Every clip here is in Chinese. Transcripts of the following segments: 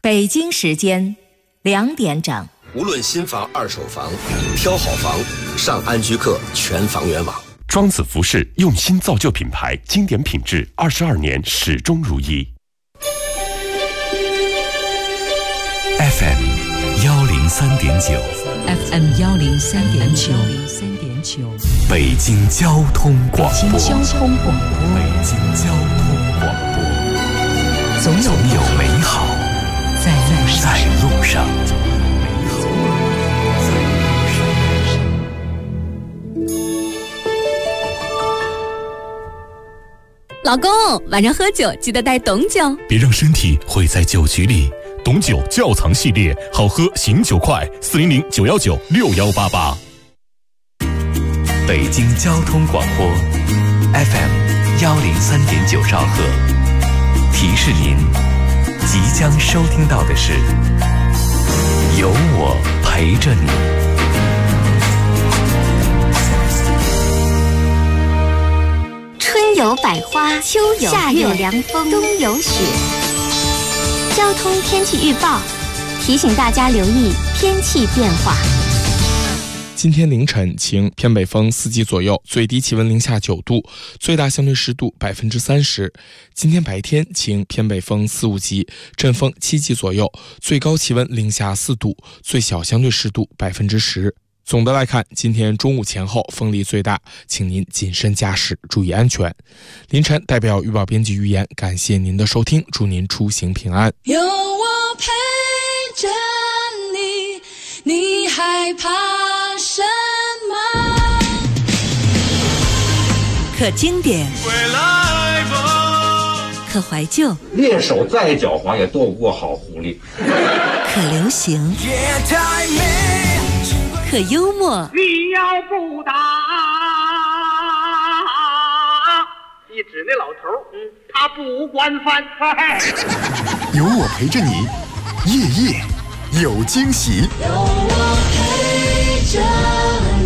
北京时间2点整。 无论新房、二手房，挑好房，上安居客全房源网。 庄子服饰用心造就品牌，经典品质22年始终如一。 FM 103.9 FM 103.9， 北京交通广播。 北京交通广播。总有美好在路上。 老公，晚上喝酒记得带董酒， 别让身体毁在酒局里。董酒窖藏系列，好喝醒酒快，400-919-6188。北京交通广播 FM 103.9兆赫，提示您即将收听到的是有我陪着你。 春有百花，秋有夏有凉风，冬有雪。交通天气预报提醒大家留意天气变化。 今天凌晨晴，偏北风4级左右，最低气温零下9度，最大相对湿度30%。今天白天晴，偏北风4、5级，阵风7级左右，最高气温零下4度，最小相对湿度10%。总的来看，今天中午前后风力最大，请您谨慎驾驶，注意安全。凌晨代表预报编辑于言，感谢您的收听，祝您出行平安。 有我陪着你，你害怕什么？ 可经典，可怀旧， 猎手再狡猾也斗不过好狐狸。 可流行，可幽默。 你要不打，一指那老头，他不管饭。 有我陪着你，夜夜有惊喜。 有我陪着你。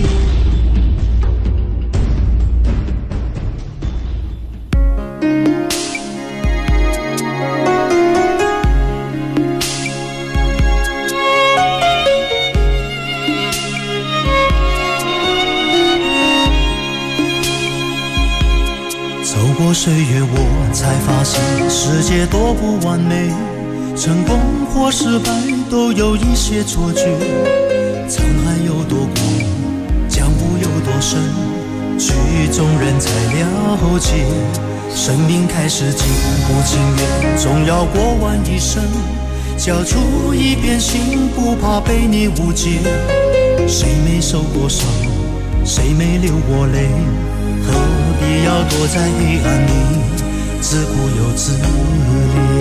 走过岁月，我才发现世界多不完美，成功或失败都有一些错觉。沧海有多广，江湖有多深，曲中人才了解。生命开始经不情愿，总要过完一生，交出一片心，不怕被你误解。谁没受过伤，谁没流过泪，何必要躲在黑暗里自顾又自怜？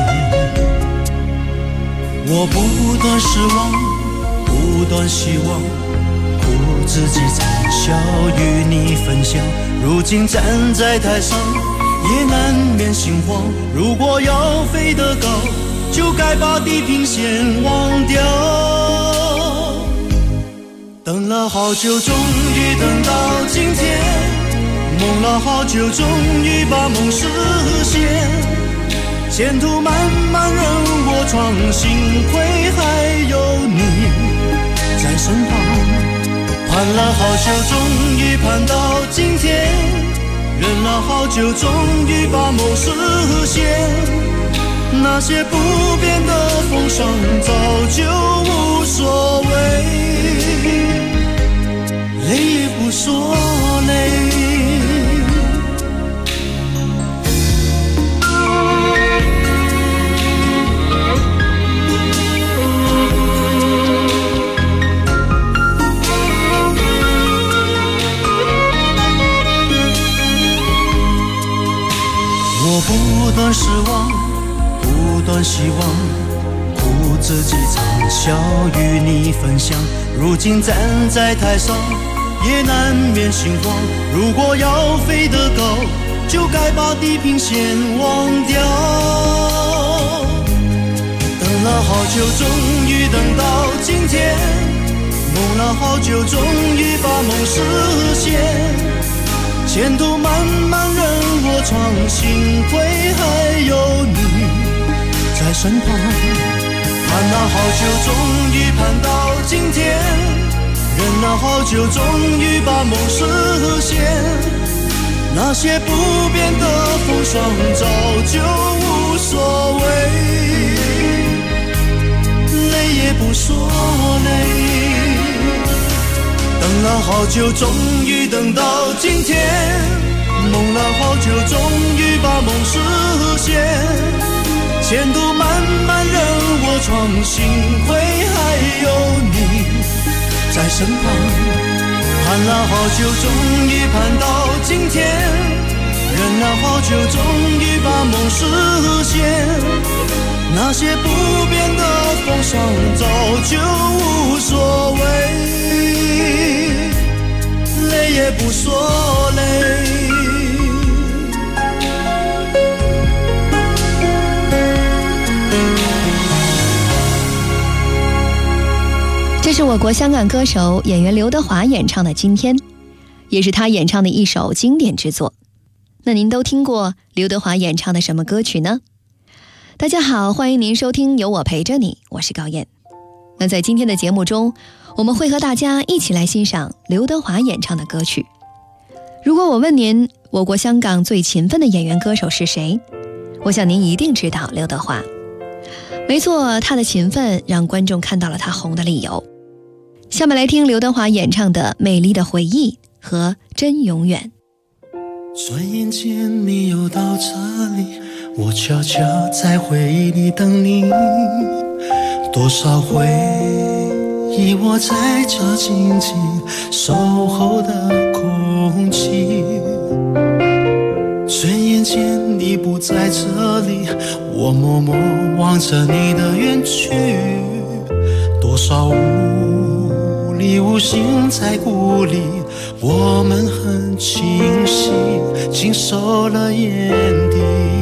我不断失望，不断希望，苦自己惨笑与你分享。如今站在台上，也难免心慌。如果要飞得高，就该把地平线忘掉。等了好久，终于等到今天，梦了好久，终于把梦实现。前途漫漫任我闯，幸亏还有你在身旁。盼了好久，终于盼到今天，忍了好久，终于把梦实现。那些不变的风霜早就无所谓，累也不说累。我不断失望，不断希望，苦自己惨笑与你分享。如今站在台上，也难免心慌。如果要飞得高，就该把地平线忘掉。等了好久，终于等到今天，梦了好久，终于把梦实现。前途漫漫任我闯，幸亏还有你在在身旁，盼了好久，终于盼到今天，忍了好久，终于把梦实现。那些不变的风霜早就无所谓，累也不说累。等了好久，终于等到今天，梦了好久，终于把梦实现。前途漫漫任我闯，幸亏还有你在身旁。盼了好久，终于盼到今天，忍了好久，终于把梦实现。那些不变的风霜早就无所谓，累也不说累。 这是我国香港歌手演员刘德华演唱的《今天》，也是他演唱的一首经典之作。那您都听过刘德华演唱的什么歌曲呢？大家好，欢迎您收听有我陪着你，我是高燕。那在今天的节目中，我们会和大家一起来欣赏刘德华演唱的歌曲。如果我问您，我国香港最勤奋的演员歌手是谁？我想您一定知道刘德华。没错，他的勤奋让观众看到了他红的理由。下面来听刘德华演唱的《美丽的回忆》和《真永远》。 转眼间你又到这里，我悄悄在回忆里等你，多少回忆我在这静静守候的空气。转眼间你不在这里，我默默望着你的远去，多少无力无心在鼓励，我们很清晰经受了眼底。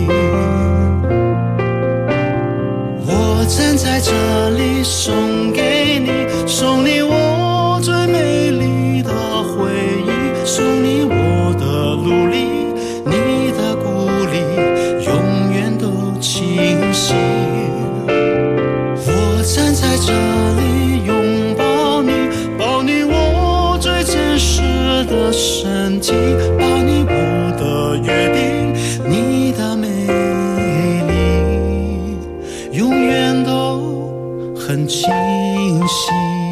我站在这里送给你，送你我最美丽的回忆，送你我的努力，你的鼓励永远都清晰。我站在这里拥抱你，抱你我最真实的身体，抱你我的约定，你的美丽永远都很清晰。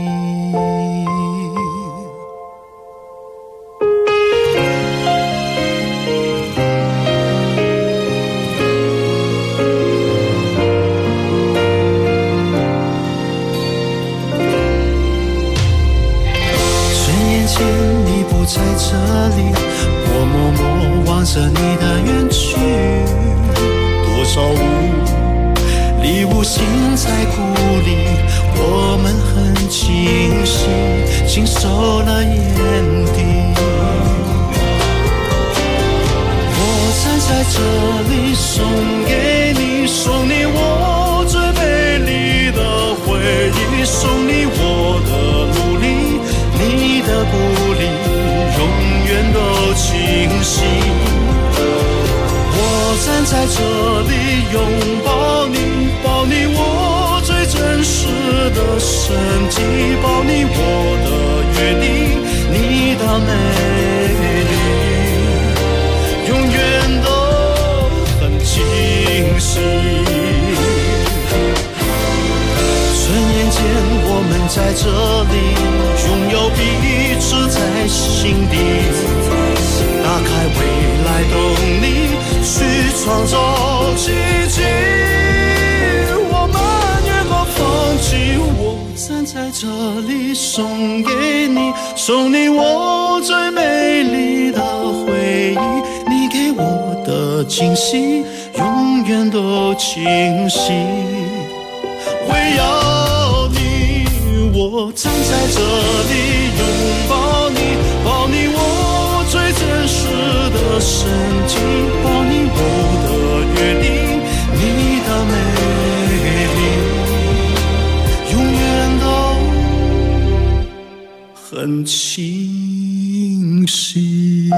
在这里，我默默望着你的远去，多少无力无心在鼓励，我们很清晰经受了眼底。我站在这里送给你，送你我最美丽的回忆，送你我的努力，你的鼓励永远都清晰。我站在这里拥抱你，抱你我最真实的身体，抱你我的约定，你的美丽永远都很清晰。转眼间我们在这里拥有彼此在心底，打开未来动力去创造奇迹，我们也不放弃。我站在这里送给你，送你我最美丽的回忆，你给我的惊喜永远都清晰。为要你，我站在这里拥抱你，抱你我最真实的身体，抱你我的约定，你的美丽永远都很清晰。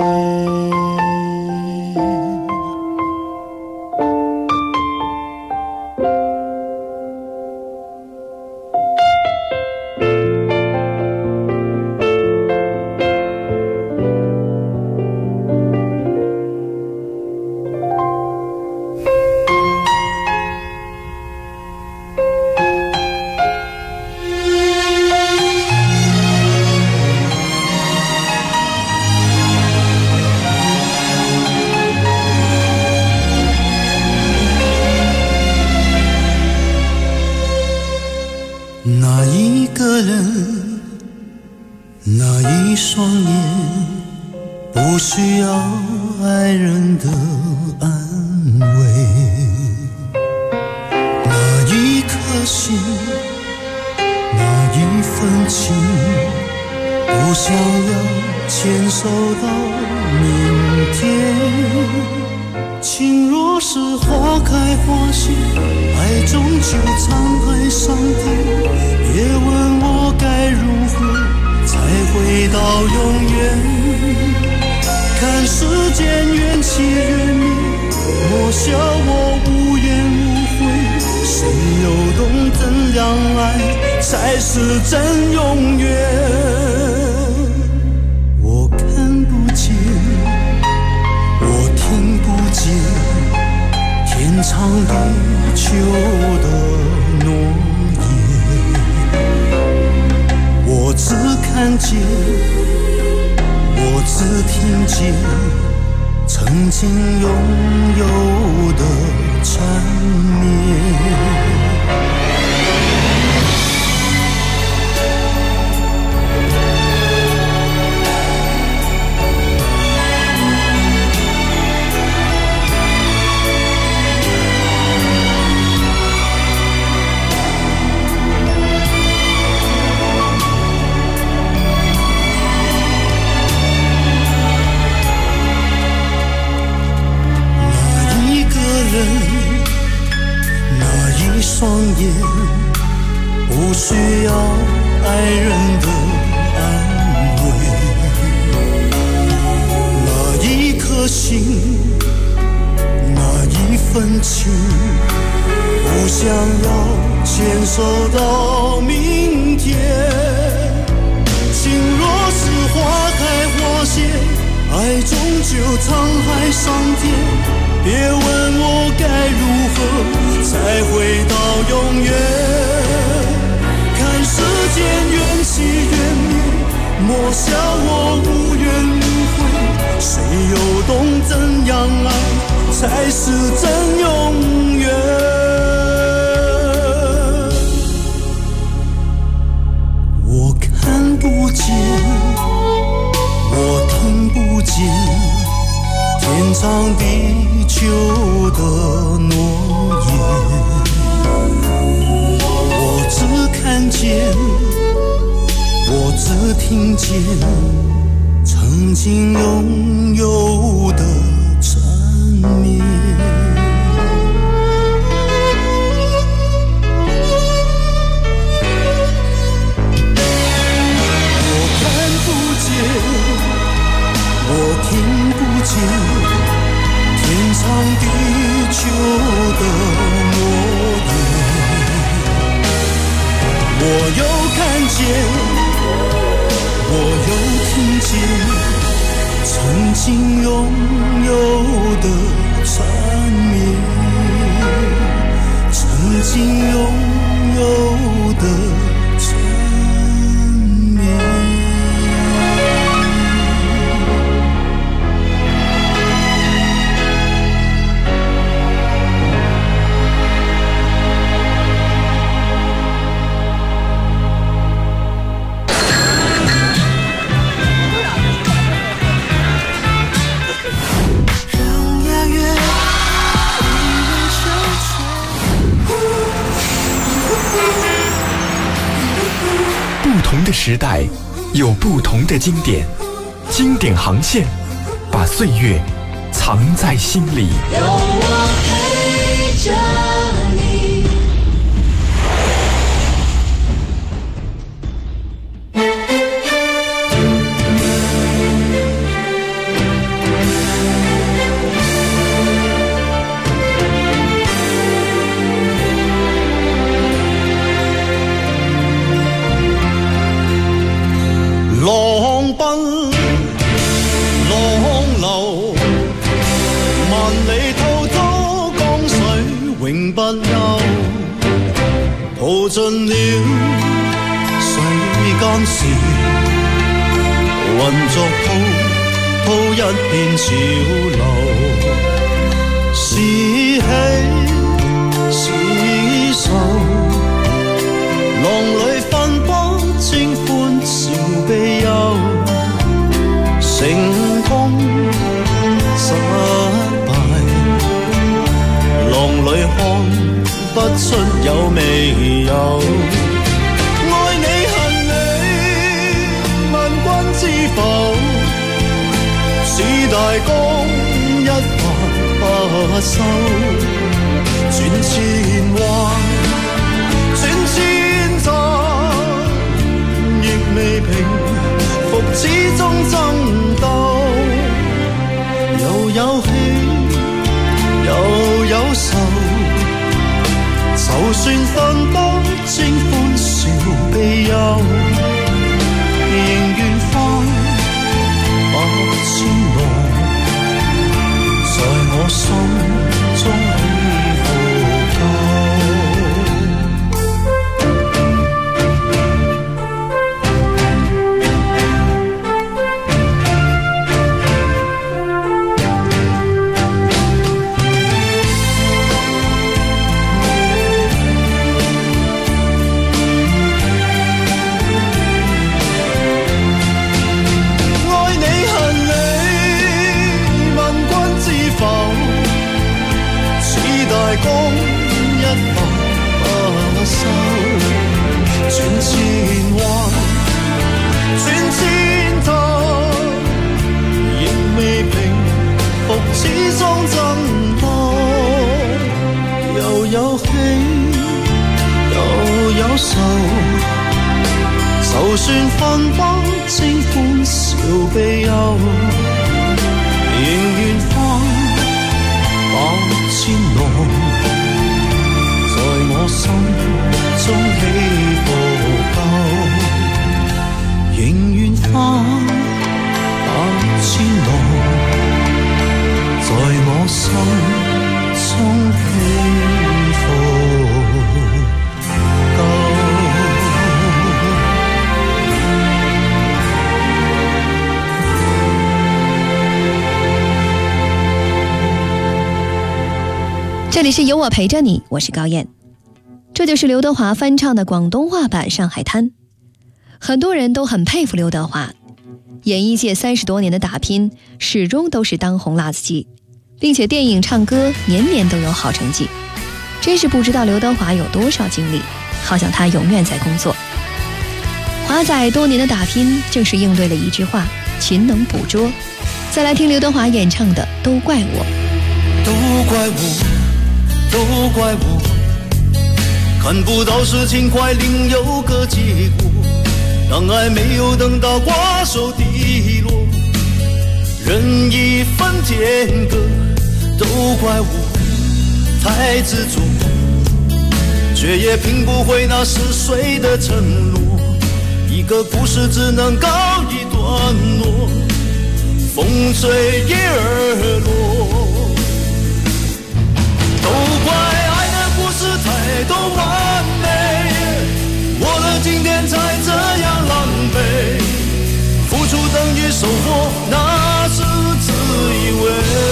人，那一双眼不需要爱人的安慰，那一颗心，那一份情，不想要牵手到明天。情若是花开花谢，爱终究沧海桑田，别问我该如何才回到永远。看世间缘起缘灭，莫笑我无怨无悔，谁又懂怎样爱才是真永远。我看不见，我听不见，天长地久的诺言，我只看见，我只听见曾经拥有的缠绵。双眼不需要爱人的安慰，那一颗心，那一份情，不想要牵手到明天。情若是花开花谢，爱终究沧海桑田，别问我该如何才回到永远。看世间缘起缘灭，莫笑我无怨无悔，谁又懂怎样爱才是真永远。我看不见，我听不见，天长地久的诺言，我只看见，我只听见曾经拥有的缠绵。我看不见，我听不见，天长地久的诺言，我又看见，我又听见曾经拥有的缠绵，曾经拥有的缠绵。 不同的时代有不同的经典，经典航线把岁月藏在心里。 有我陪着你。 浪奔浪流，萬里滔滔江水永不休，淘盡了世間事，混作滔滔一片潮流，是喜是愁，浪裏分不有没有？愛你恨你，萬君知否？是大江一發不收，轉千彎，轉千載，亦未平復此中爭鬥。又有喜，又有愁，就算分不清歡笑悲憂，仍願翻百千浪，在我心中起伏夠。就算分不清歡笑悲憂，仍願翻百千浪，在我心中起伏夠，仍願翻百千浪，在我心中起伏夠。 这里是有我陪着你，我是高燕。这就是刘德华翻唱的广东话版《上海滩》。很多人都很佩服刘德华，演艺界30多年的打拼，始终都是当红辣子鸡，并且电影唱歌年年都有好成绩。真是不知道刘德华有多少精力，好像他永远在工作。华仔多年的打拼，正是应对了一句话：勤能捕捉。再来听刘德华演唱的《都怪我》。 都怪我，都怪我，看不到事情快另有个结果，当爱没有等到瓜熟蒂落，人已分天各，都怪我太执着，却也拼不回那逝水的承诺，一个故事只能告一段落，风吹叶儿落。都怪爱的故事太多完美，我的今天才这样狼狈，付出等于收获，那是自以为。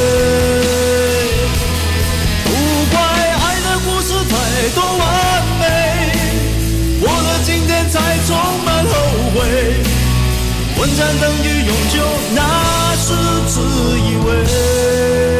都怪爱的故事太多完美，我的今天才充满后悔，混战等于永久，那是自以为。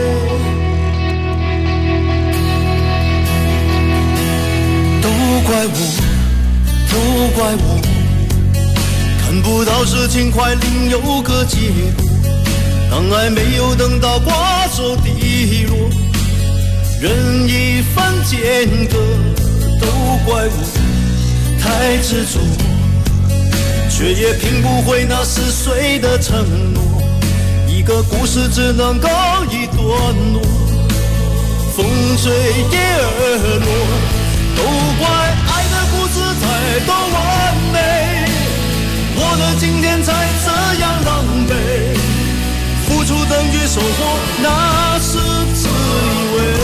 都怪我，都怪我，看不到事情快另有个结果，当爱没有等到瓜熟蒂落，人已分间隔。都怪我太执着，却也拼不回那逝水的承诺，一个故事只能告一段落，风吹叶儿落。都怪爱的故事太多完美，我的今天才这样狼狈，付出等于收获，那是自以为。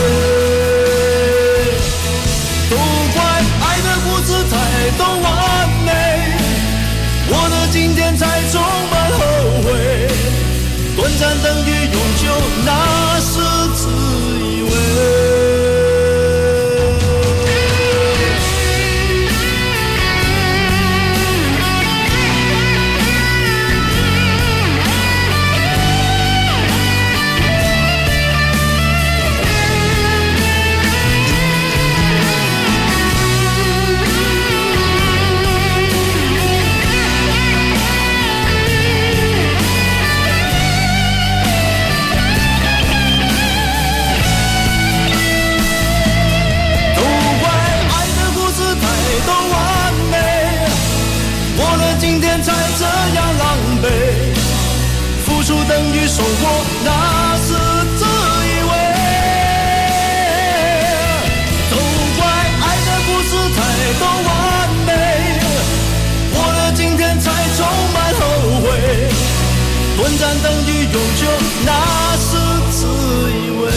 都怪爱的故事太多完美，我的今天才充满后悔，短暂等于永久，那是自以为。 短暂等于永久，那是自以为。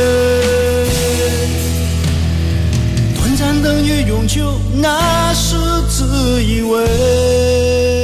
短暂等于永久，那是自以为。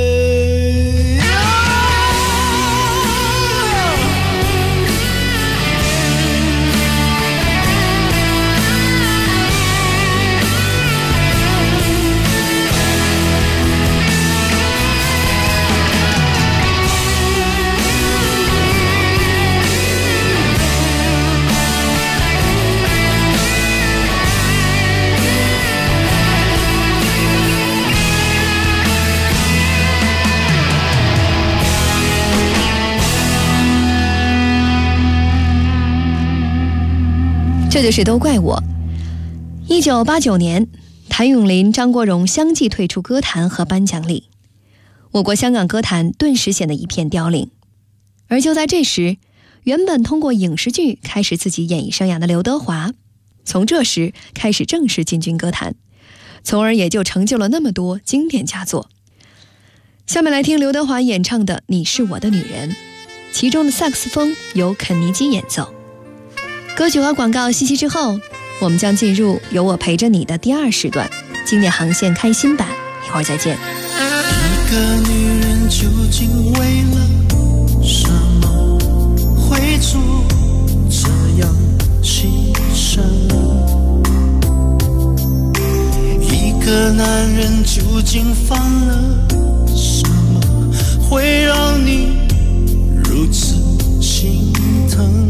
这就是都怪我。1989年，谭咏麟、张国荣相继退出歌坛和颁奖礼，我国香港歌坛顿时显得一片凋零。而就在这时，原本通过影视剧开始自己演艺生涯的刘德华，从这时开始正式进军歌坛，从而也就成就了那么多经典佳作。下面来听刘德华演唱的《你是我的女人》，其中的萨克斯风由肯尼基演奏。歌曲和广告息息之后，我们将进入有我陪着你的第2时段，经典航线开心版，一会儿再见。 一个女人究竟为了什么会做这样牺牲？一个男人究竟犯了什么会让你如此心疼？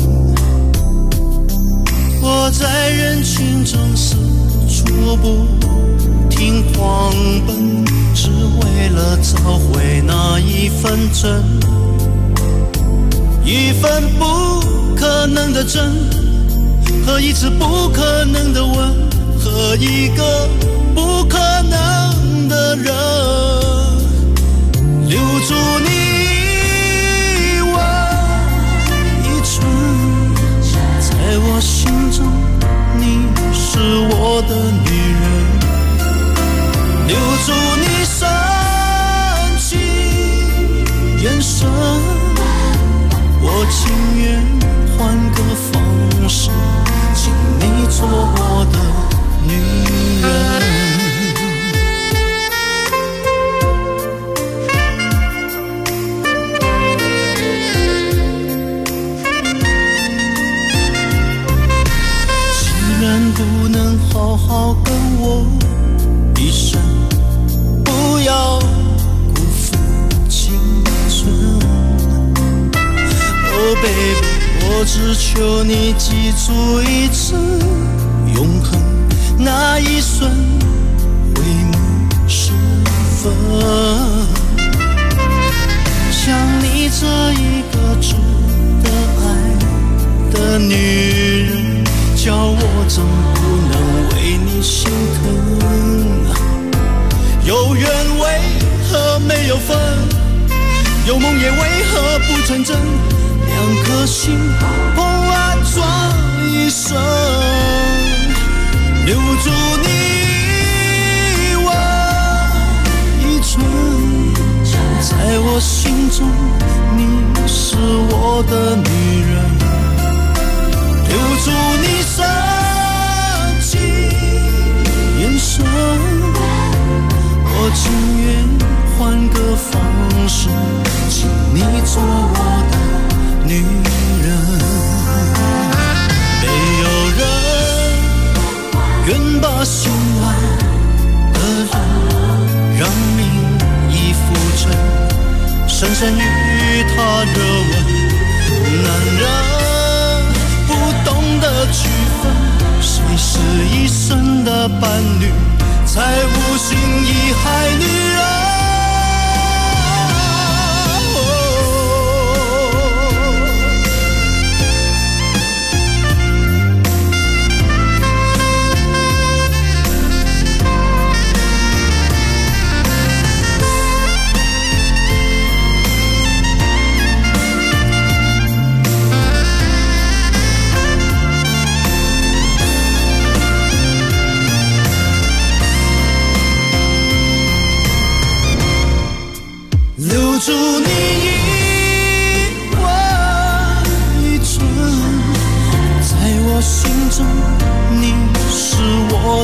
我在人群中四处不停狂奔，只为了找回那一份真，一份不可能的真，和一次不可能的吻，和一个不可能的人，留住你我一寸，在我心中你是我的女人，留住你深情眼神，我情愿换个方式，请你做我的女人。既然不能好好跟我一生，不要辜负青春。Oh baby， 我只求你记住一次，永恒那一瞬回眸时分。像你这一个值得爱的女人，叫我怎不能为你心疼？有缘为何没有分？有梦也为何不成真？两颗心碰啊撞一生，留住你我一寸，在我心中你是我的女人，留住你深情眼神，我情愿换个方式，请你做我的女人。没有人愿把心爱的人让命已浮沉，深深与他热吻。男人不懂得区分，谁是一生的伴侣，才无心意害女人。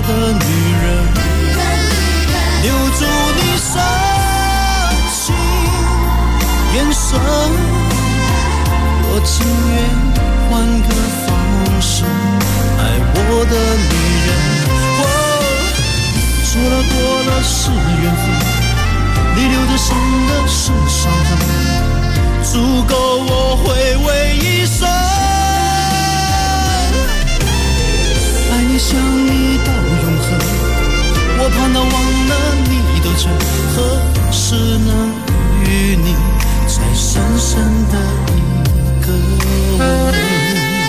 我的女人，留住你深情眼神，我情愿换个方式爱我的女人。说了过了是缘分，你留着深的是伤痕，足够我回味一生。爱你想你到永恒，我盼到忘了你的真，何时能与你再深深的一个吻。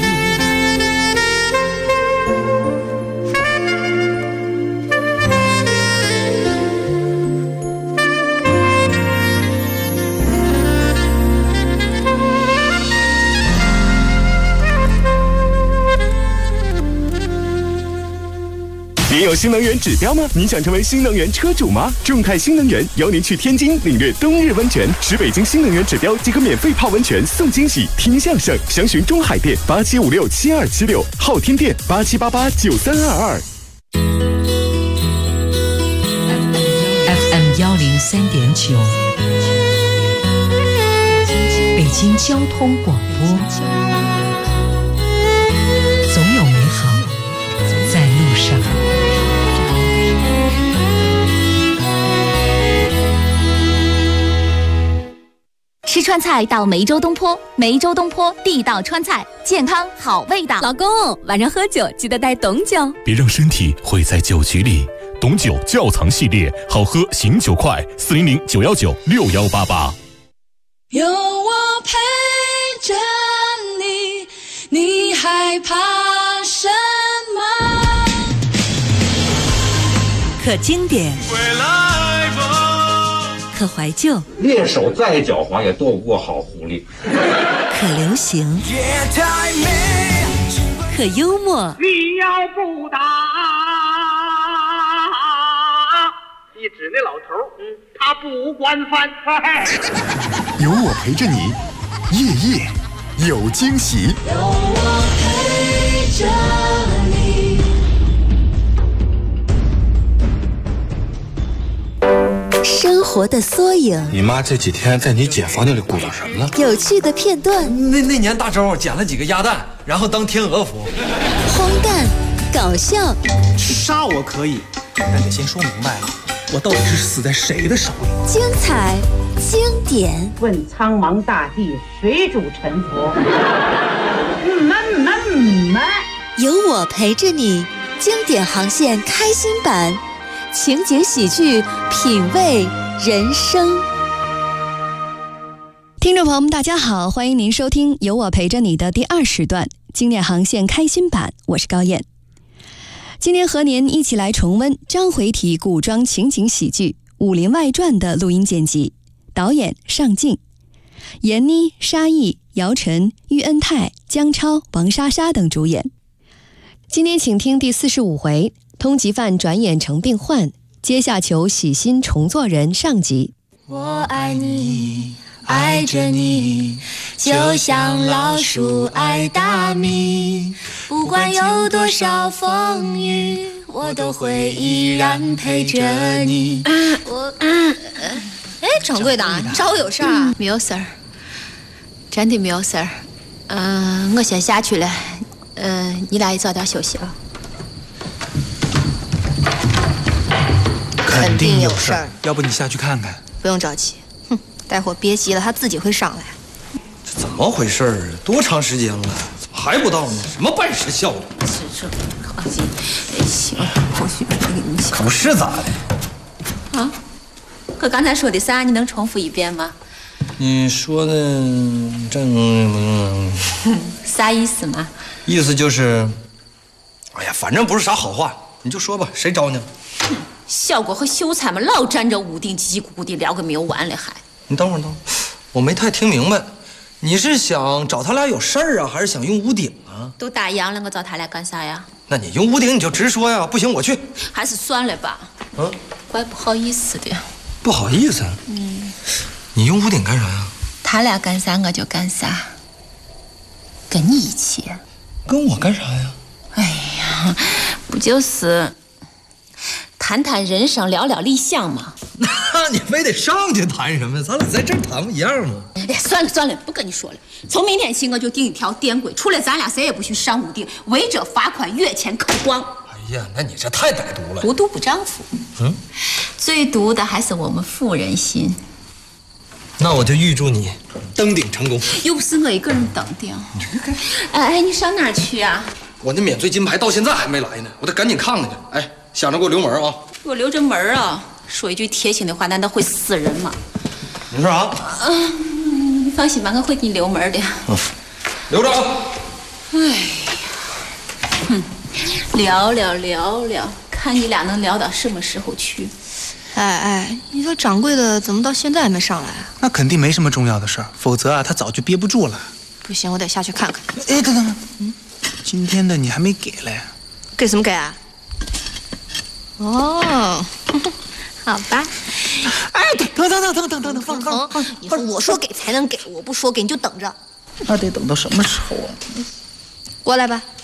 您有新能源指标吗？您想成为新能源车主吗？众泰新能源邀您去天津领略冬日温泉，持北京新能源指标即可免费泡温泉送惊喜，听相声。详询中海店87567276，昊天店87889322。 FM 103.9，北京交通广播，总有美好在路上。 吃川菜到梅州东坡，梅州东坡地道川菜，健康好味道。老公，晚上喝酒记得带董酒， 别让身体毁在酒局里。董酒窖藏系列，好喝醒酒快，400-919-6188。 有我陪着你，你害怕什么？ 可经典， 回来吧， 可怀旧， 猎手再狡猾也躲不过好狐狸。 可流行，可幽默。 你要不打，一指那老头，他不惯犯。 有我陪着你，夜夜有惊喜。 有我陪着你。 生活的缩影。 你妈这几天在你姐房间里鼓捣什么呢？ 有趣的片段。 那年大周捡了几个鸭蛋，然后当天鹅服。 荒诞，搞笑。 杀我可以，但得先说明白了，我到底是死在谁的手里？ 精彩，经典。 问苍茫大地，谁主沉浮？ 有我陪着你，经典航线开心版。情景喜剧，品味人生。 听众朋友们，大家好，欢迎您收听有我陪着你的第2时段经典航线开心版，我是高燕。今天和您一起来重温章回体古装情景喜剧《武林外传》的录音剪辑，导演尚敬，闫妮、沙溢、姚晨、喻恩泰、姜超、王莎莎等主演。今天请听第45回，通缉犯转眼成病患，阶下囚洗心重做人上集。 我爱你，爱着你，就像老鼠爱大米，不管有多少风雨，我都会依然陪着你。 掌柜的，找我有事啊？ 没有事儿，真的没有事儿。我先下去了。你俩也早点休息啊。 肯定有事儿，要不你下去看看？ 不用着急，待会儿别急了，他自己会上来。 这怎么回事儿？多长时间了，怎么还不到呢？什么办事效率？ 是，放心，行，或许你可不是咋的？ 啊？我刚才说的啥？你能重复一遍吗？ 你说的啥意思嘛？ 意思就是，哎呀，反正不是啥好话，你就说吧，谁找你了？ 小果和秀才们老站着屋顶叽叽咕咕的聊个没有完了还。 你等会儿，我没太听明白，你是想找他俩有事儿啊，还是想用屋顶啊？ 都答应了，我找他俩干啥呀？ 那你用屋顶你就直说呀，不行我去。 还是算了吧。怪不好意思的。 不好意思？你用屋顶干啥呀？ 他俩干啥我就干啥，跟你一起。 跟我干啥呀？ 哎呀，不就是谈谈人生，聊聊理想嘛。 那你非得上去谈什么？咱俩在这儿谈不一样吗？ 哎，算了，不跟你说了。从明天起，我就定一条电规，除了咱俩，谁也不许上屋顶，违者罚款，月钱扣光。 哎呀，那你这太歹毒了。 无毒不丈夫。最毒的还是我们妇人心。 那我就预祝你登顶成功。 又不是我一个人登顶。哎，你上哪儿去啊？ 我那免罪金牌到现在还没来呢，我得赶紧看看去。哎，想着给我留门啊！ 给我留着门啊！说一句贴心的话，难道会死人吗？ 你说啥？ 你放心吧，我会给你留门的。 留着啊！ 哎呀，聊，看你俩能聊到什么时候去。 哎，你说掌柜的怎么到现在还没上来啊？ 那肯定没什么重要的事儿，否则啊，他早就憋不住了。 不行，我得下去看看。 哎，等，今天的你还没给嘞？ 给什么给啊？哦，好吧。 哎，等，放。 以后我说给才能给，我不说给你就等着。 那得等到什么时候啊？ 过来吧。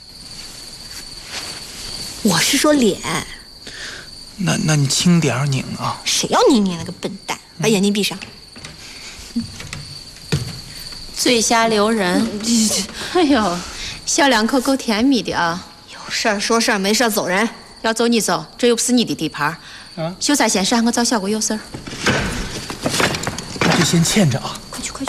我是说脸。 那你轻点拧啊！ 谁要你那个笨蛋？把眼睛闭上。 嘴下留人。哎呦，小两口够甜蜜的啊！ 有事儿说事儿，没事儿走人。 要走你走，这又不是你的地盘。秀才先上，我找小鬼有事儿。 那就先欠着啊！ 快去。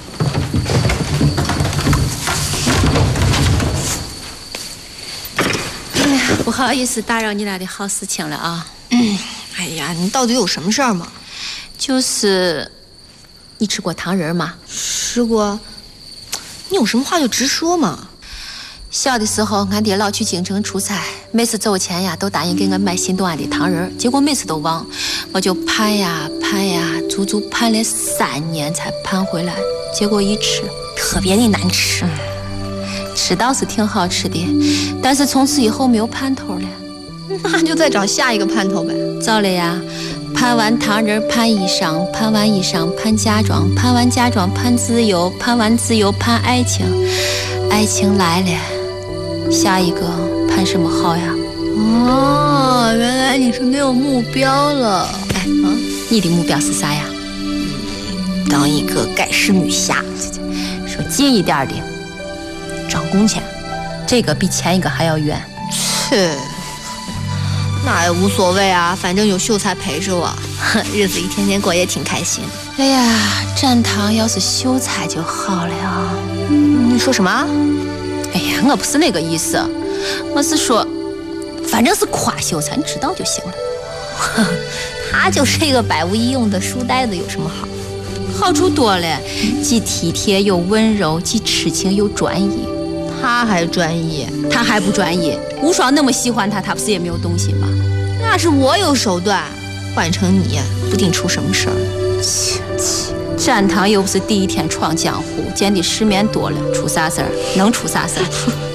哎呀，不好意思打扰你俩的好事情了啊。 哎呀，你到底有什么事儿吗？ 就是你吃过糖人吗？ 吃过。你有什么话就直说嘛。 小的时候，俺爹老去京城出差，每次走前呀，都答应给我买新东安的糖人，结果每次都忘，我就盼呀，足足盼了3年才盼回来，结果一吃， 特别的难吃。 吃倒是挺好吃的，但是从此以后没有盼头了。 那就再找下一个盼头呗。 找了呀，盼完糖人盼衣裳，盼完衣裳盼嫁妆，盼完嫁妆盼自由，盼完自由盼爱情，爱情来了，下一个盼什么好呀？ 哦，原来你是没有目标了。 哎，你的目标是啥呀？ 当一个盖世女侠。 说近一点的，涨工钱，这个比前一个还要远。 切。那也无所谓啊，反正有秀才陪着我，日子一天天过也挺开心。 哎呀，展堂要是秀才就好了啊！ 你说什么？ 哎呀，我不是那个意思，我是说，反正是夸秀才，你知道就行了。 他就是一个百无一用的书呆子，有什么好？ 好处多了，既体贴又温柔，既痴情又专一。 他还专一， 他还不专一。无双那么喜欢他，他不是也没有动心吗？ 那是我有手段，换成你，不定出什么事儿。 切，展堂又不是第一天闯江湖，见的世面多了，出啥事儿？能出啥事儿？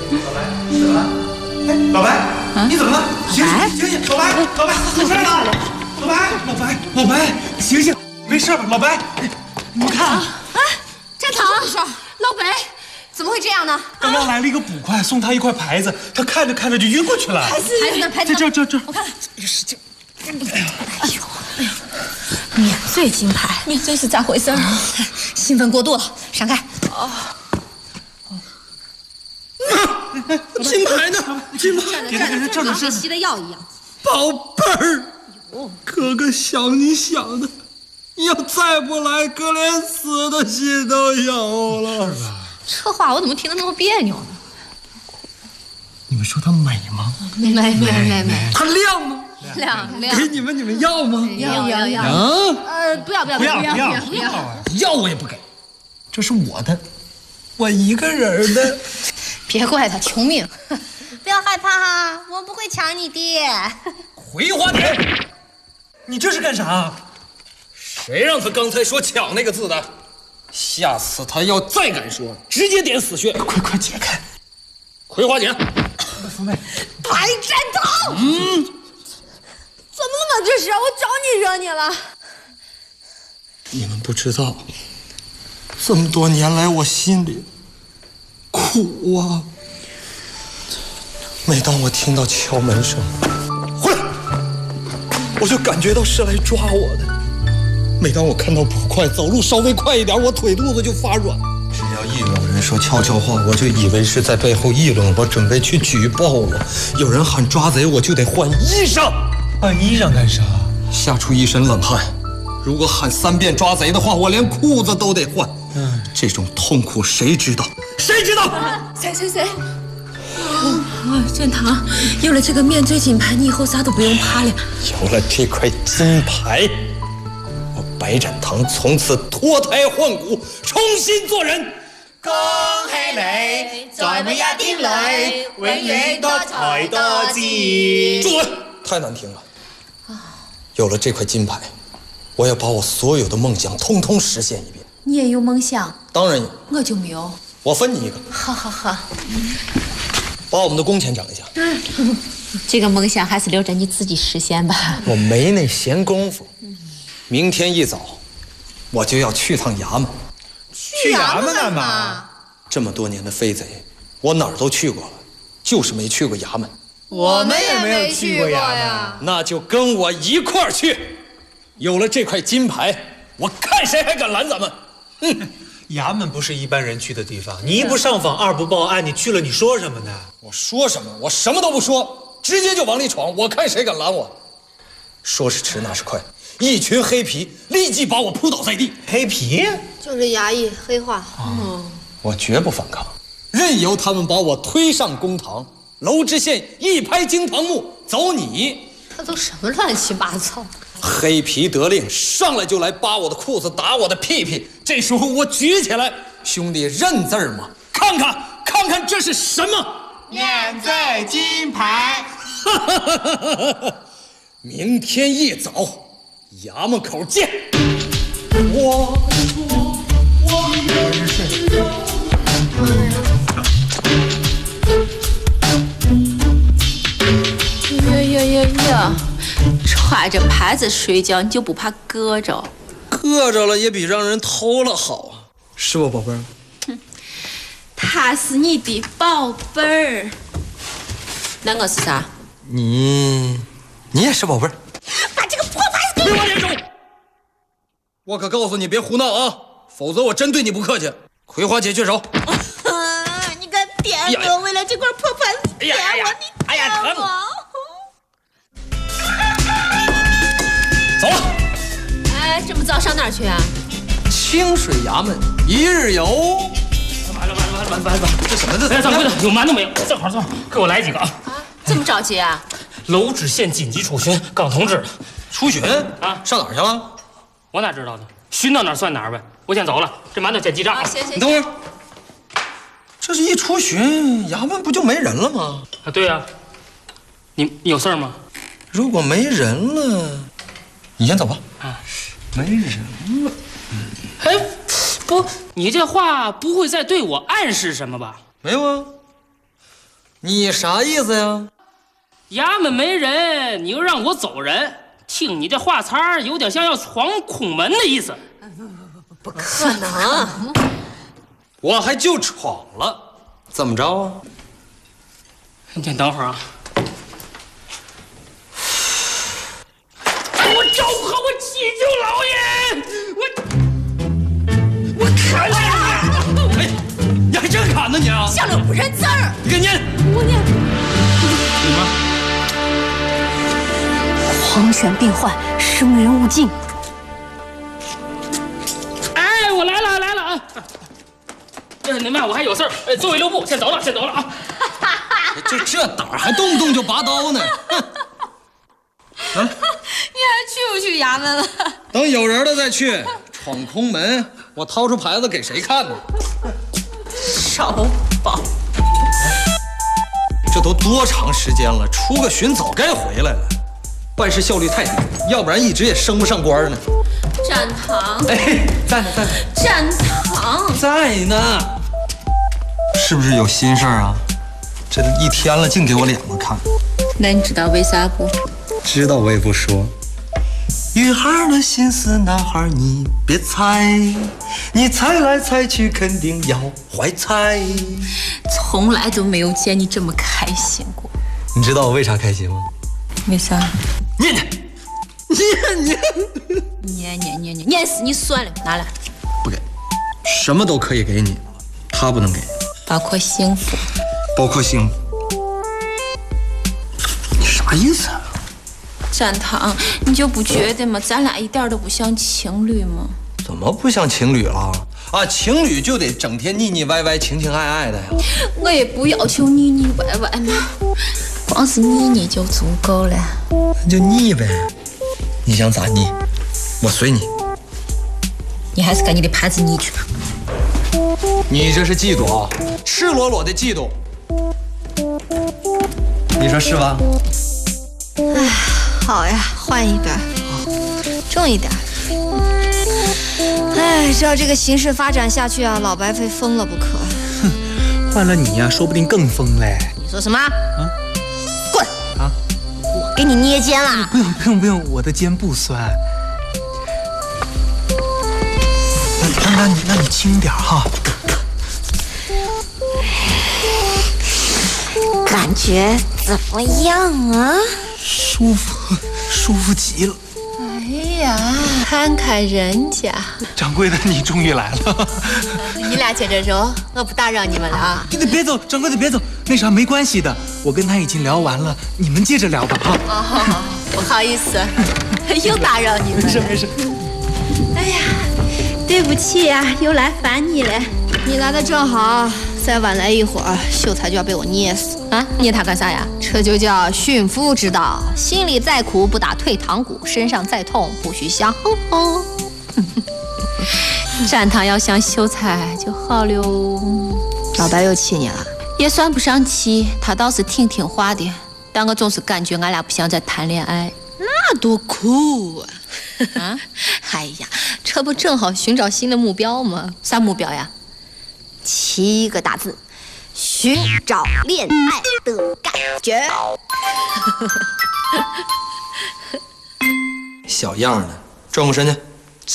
老白，你怎么了？醒，老白，出事了！老白，醒，没事吧？老白，你看啊， 展堂，老白。怎么会这样呢？ 刚刚来了一个捕快，送他一块牌子，他看着就晕过去了。 牌子呢？ 这， 我看看。 这个使劲。 哎呦，免罪金牌， 免罪是咋回事？ 兴奋过度了，闪开。 金牌呢？金牌， 站着，跟吸了药一样。 宝贝儿，哥哥想你想的，你要再不来，哥连死的心都有了。 这话我怎么听得那么别扭呢？ 你们说她美吗？ 美。 她亮吗？ 亮。 给你们要吗？ 要。不要， 要我也不给，这是我的，我一个人的。 别怪他穷命。不要害怕哈，我不会抢你的。 葵花点，你这是干啥？谁让他刚才说抢那个字的？下次他要再敢说，直接点死穴！ 快解开！ 葵花点， 福妹， 白展堂，怎么了嘛？这是我找你惹你了？ 你们不知道，这么多年来我心里苦啊！每当我听到敲门声，回来， 我就感觉到是来抓我的。每当我看到捕快走路稍微快一点，我腿肚子就发软。只要一有人说悄悄话，我就以为是在背后议论我，准备去举报我。有人喊抓贼，我就得换衣裳。 换衣裳干啥？ 吓出一身冷汗。如果喊3遍抓贼的话，我连裤子都得换。这种痛苦谁知道？谁知道？ 谁？振堂，有了这个免罪金牌，你以后啥都不用怕了。 有了这块金牌，我白展堂从此脱胎换骨，重新做人。 恭喜你，在每一天里，永遠多才多姿。 住嘴！太难听了。有了这块金牌，我要把我所有的梦想通通实现一遍。 你也有梦想？ 当然有。 我就没有。 我分你一个。 好。 把我们的工钱涨一下。 这个梦想还是留着你自己实现吧。 我没那闲工夫。明天一早，我就要去趟衙门。 去衙门干嘛？ 这么多年的飞贼，我哪儿都去过了，就是没去过衙门。 我们也没有去过呀。 那就跟我一块儿去。有了这块金牌，我看谁还敢拦咱们。 衙门不是一般人去的地方，你一不上访，二不报案，你去了你说什么呢？ 我说什么？我什么都不说，直接就往里闯，我看谁敢拦我。说是迟，那是快，一群黑皮立即把我扑倒在地。 黑皮就是衙役黑话。 我绝不反抗，任由他们把我推上公堂，娄知县一拍惊堂木，走你！ 这都什么乱七八糟？ 黑皮得令，上来就来扒我的裤子，打我的屁屁。这时候我举起来，兄弟认字吗？看看这是什么？ 免罪金牌。 明天一早，衙门口见。我人生。 呀！揣着牌子睡觉，你就不怕硌着？ 硌着了也比让人偷了好啊，是不，宝贝儿？ 他是你的宝贝儿。那我是啥？ 你也是宝贝儿。 把这个破牌子给别往眼中！我可告诉你，别胡闹啊，否则我真对你不客气。葵花姐，去手！ 你个骗我！为了这块破牌子骗我，你骗我！ 走了。 哎，这么早上哪儿去啊？ 清水衙门一日游。 完了， 这什么字？ 哎，掌柜的，有馒头没有？正好，给我来几个啊！ 这么着急啊？ 娄知县紧急出巡，刚通知了。 出巡啊？上哪儿去了？ 我哪知道呢？巡到哪儿算哪儿呗。我先走了，这馒头先记账啊。 行。 你等会儿，这是一出巡，衙门不就没人了吗？ 啊，对呀。你有事儿吗？ 如果没人了，你先走吧。 啊， 没人了。 哎，不，你这话不会在对我暗示什么吧？ 没有啊。你啥意思呀？ 衙门没人，你又让我走人，听你这话茬儿，有点像要闯空门的意思。 不可能！ 我还就闯了，怎么着啊？ 你先等会儿啊。我昭和，我祈求老爷，我砍你！ 哎，你还真砍呢你啊！ 小六不认字儿， 你给念。 我念。 你吗？ 黄山变幻，生人勿近。 哎，我来了啊！你们我还有事儿，座位留步，先走了啊！ 就这胆儿，还动不动就拔刀呢？ 你还去不去衙门了？ 等有人了再去。闯空门，我掏出牌子给谁看呢？ 少宝， 这都多长时间了？出个巡早该回来了，办事效率太低，要不然一直也升不上官呢。 展堂， 哎，在呢。 展堂在呢。是不是有心事儿啊？这都一天了，净给我脸子看。 那你知道为啥不？ 知道我也不说。女孩的心思，男孩你别猜，你猜来猜去肯定要怀猜。 从来都没有见你这么开心过。 你知道我为啥开心吗？ 为啥？ 念念， 念死你算了，拿来。 不给，什么都可以给你，他不能给， 包括幸福。 包括幸福。你啥意思啊？ 展堂，你就不觉得吗？咱俩一点都不像情侣吗？ 怎么不像情侣了？啊，情侣就得整天腻腻歪歪、情情爱爱的呀。 我也不要求腻腻歪歪嘛，光是腻腻就足够了。 那就腻呗，你想咋腻，我随你。 你还是跟你的牌子腻去吧。 你这是嫉妒啊，赤裸裸的嫉妒。你说是吧？ 哎，好呀，换一边，重一点。哎，照这个形势发展下去啊，老白非疯了不可。 哼，换了你呀，说不定更疯嘞。 你说什么？啊，滚！啊，我给你捏肩了。 不用，我的肩不酸。那你轻点哈。 感觉怎么样啊？ 舒服极了。 哎呀，看看人家， 掌柜的，你终于来了。 你俩接着揉，我不打扰你们了啊。 别走，掌柜的别走，那啥没关系的，我跟他已经聊完了，你们接着聊吧啊。 哦，不好意思，又打扰你们了。 没事。 哎呀，对不起呀，又来烦你了。你来的正好，再晚来一会儿，秀才就要被我捏死啊！捏他干啥呀？这就叫驯夫之道，心里再苦不打退堂鼓，身上再痛不许想哼哼。 展堂要想秀才就好了。 老白又气你了？ 也算不上气，他倒是挺听话的，但我总是感觉俺俩不像在谈恋爱。 那多酷啊！ 啊！ 哎呀，这不正好寻找新的目标吗？ 啥目标呀 ？7个大字：寻找恋爱的感觉。 小样的，转过身去，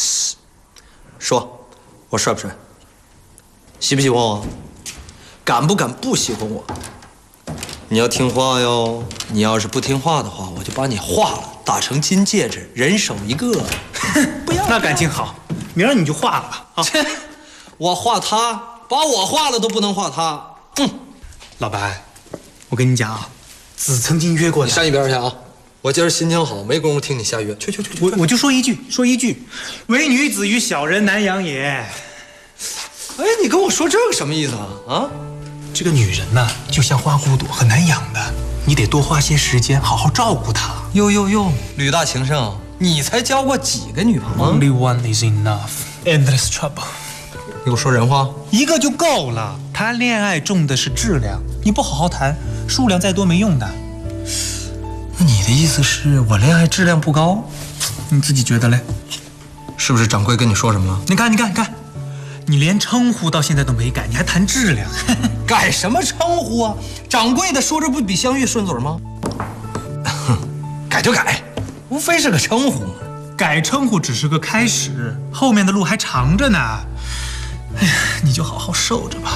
说，我帅不帅？喜不喜欢我？敢不敢不喜欢我？你要听话哟，你要是不听话的话，我就把你化了，打成金戒指，人手一个。 不要，那感情好，明儿你就化了吧。啊， 我化他，把我化了都不能化他。 老白，我跟你讲啊，子曾经约过的。 你上一边去啊！我今儿心情好，没工夫听你瞎约。去！ 我就说一句，唯女子与小人难养也。 哎，你跟我说这个什么意思啊？啊？ 这个女人呢，就像花骨朵，很难养的，你得多花些时间，好好照顾她。 哟，吕大情圣，你才交过几个女朋友 ？Only one is enough. Endless trouble. 你给我说人话， 一个就够了。谈恋爱重的是质量，你不好好谈，数量再多没用的。 那你的意思是我恋爱质量不高？ 你自己觉得嘞？ 是不是掌柜跟你说什么了？ 你看，你连称呼到现在都没改，你还谈质量？ 改什么称呼啊？掌柜的说着不比香玉顺嘴吗？改就改，无非是个称呼嘛。 改称呼只是个开始，后面的路还长着呢。哎呀，你就好好受着吧。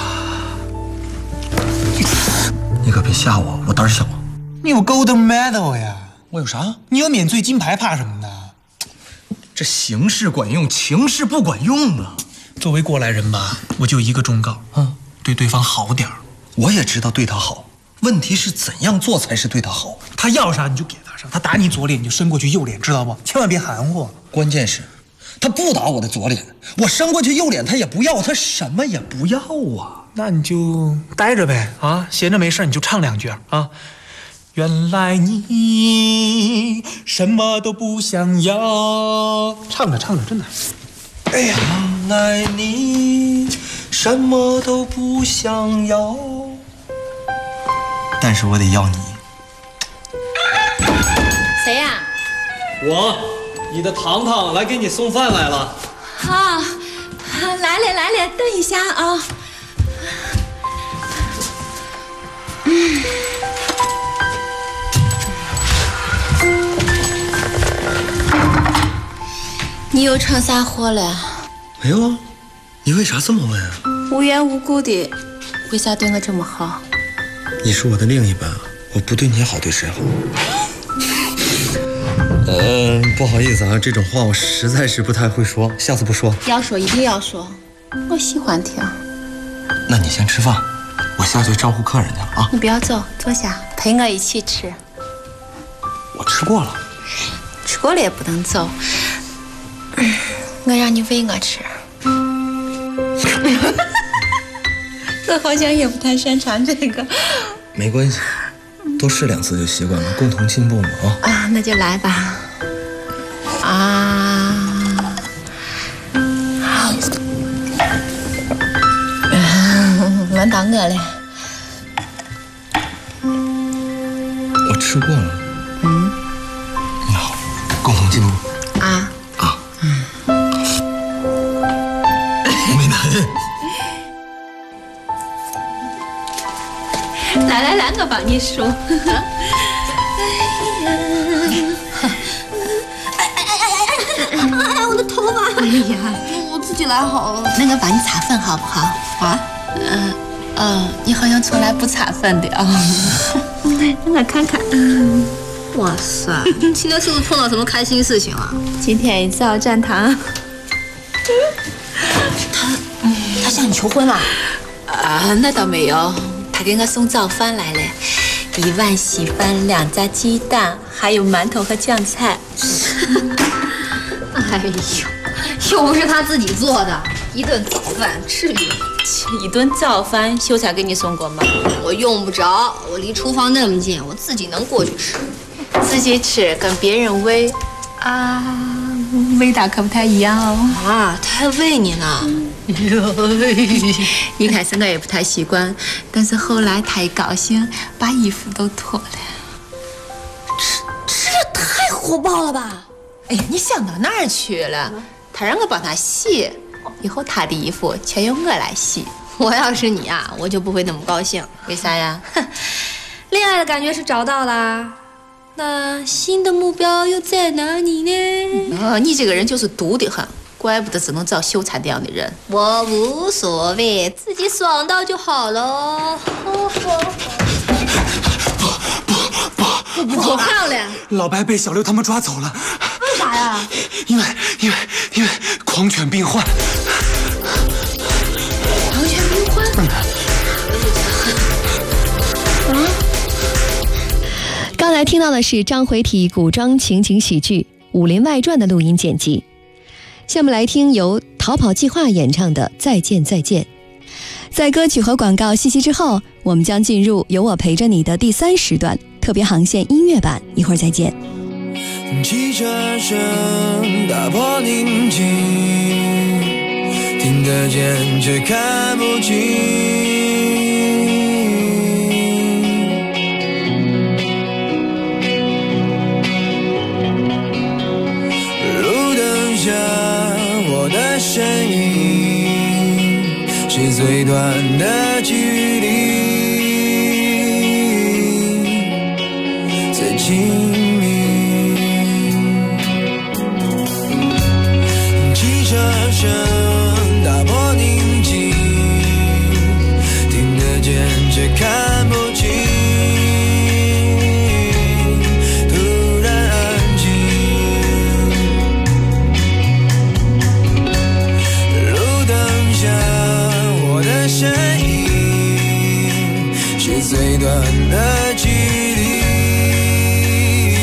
你可别吓我，我胆小。 你有 Golden Medal 呀？ 我有啥？ 你有免罪金牌，怕什么呢？ 这形式管用，情势不管用啊。 作为过来人吧，我就一个忠告，对对方好点儿。 我也知道对他好，问题是怎样做才是对他好？ 他要啥你就给他啥，他打你左脸你就伸过去右脸，知道不？千万别含糊。 关键是，他不打我的左脸，我伸过去右脸他也不要，他什么也不要啊。 那你就待着呗，啊，闲着没事你就唱2句啊。原来你什么都不想要，唱着真的。 哎呀，原来你什么都不想要，但是我得要你。 谁呀？ 我，你的糖糖来给你送饭来了。 啊，来了，等一下啊。你又闯啥祸了？ 没有啊，你为啥这么问啊？ 无缘无故的，为啥对我这么好？ 你是我的另一半，我不对你好对谁好？ 不好意思啊，这种话我实在是不太会说，下次不说。 要说一定要说，我喜欢听。 那你先吃饭，我下去招呼客人去啊。 你不要走，坐下陪我一起吃。 我吃过了。 吃过了也不能走，我让你喂我吃。我好像也不太擅长这个。 没关系，多试2次就习惯了，共同进步嘛啊。 那就来吧。轮到我了。 我吃过了。好，共同进步。没难。 来，我帮你数。 我的头发！哎呀，我自己来好了。 那我帮你擦粉好不好？你好像从来不擦粉的啊。让我看看。 哇塞，今天是不是碰到什么开心事情了？ 今天一早站堂， 他向你求婚了？ 那倒没有。他给我送早饭来了，1碗稀饭，2炸鸡蛋，还有馒头和酱菜。 哎呦，又不是他自己做的，一顿早饭至于吗？ 一顿早饭，秀才给你送过吗？ 我用不着，我离厨房那么近，我自己能过去吃。 自己吃跟别人喂味道可不太一样哦。 他还喂你呢。 一开始我也不太习惯，但是后来他一高兴，把衣服都脱了。 这太火爆了吧！ 哎呀，你想到哪儿去了？他让我帮他洗，以后他的衣服全由我来洗。 我要是你啊，我就不会那么高兴。 为啥呀？ 恋爱的感觉是找到了，那新的目标又在哪里呢？ 你这个人就是毒得很，怪不得只能找秀才这样的人。 我无所谓，自己爽到就好了。不好看了。 老白被小刘他们抓走了。 为啥呀？ 因为狂犬病患。 狂犬病患？ 刚才听到的是章回体古装情景喜剧《武林外传》的录音剪辑。下面来听由逃跑计划演唱的《再见再见》。在歌曲和广告信息之后，我们将进入有我陪着你的第3时段特别航线音乐版，一会儿再见。 汽车声打破宁静，听得见却看不清，路灯下我的身影是最短的距离，最亲密。汽车声打破宁静，听得见却看不清，突然安静，路灯下我的身影是最短的距离，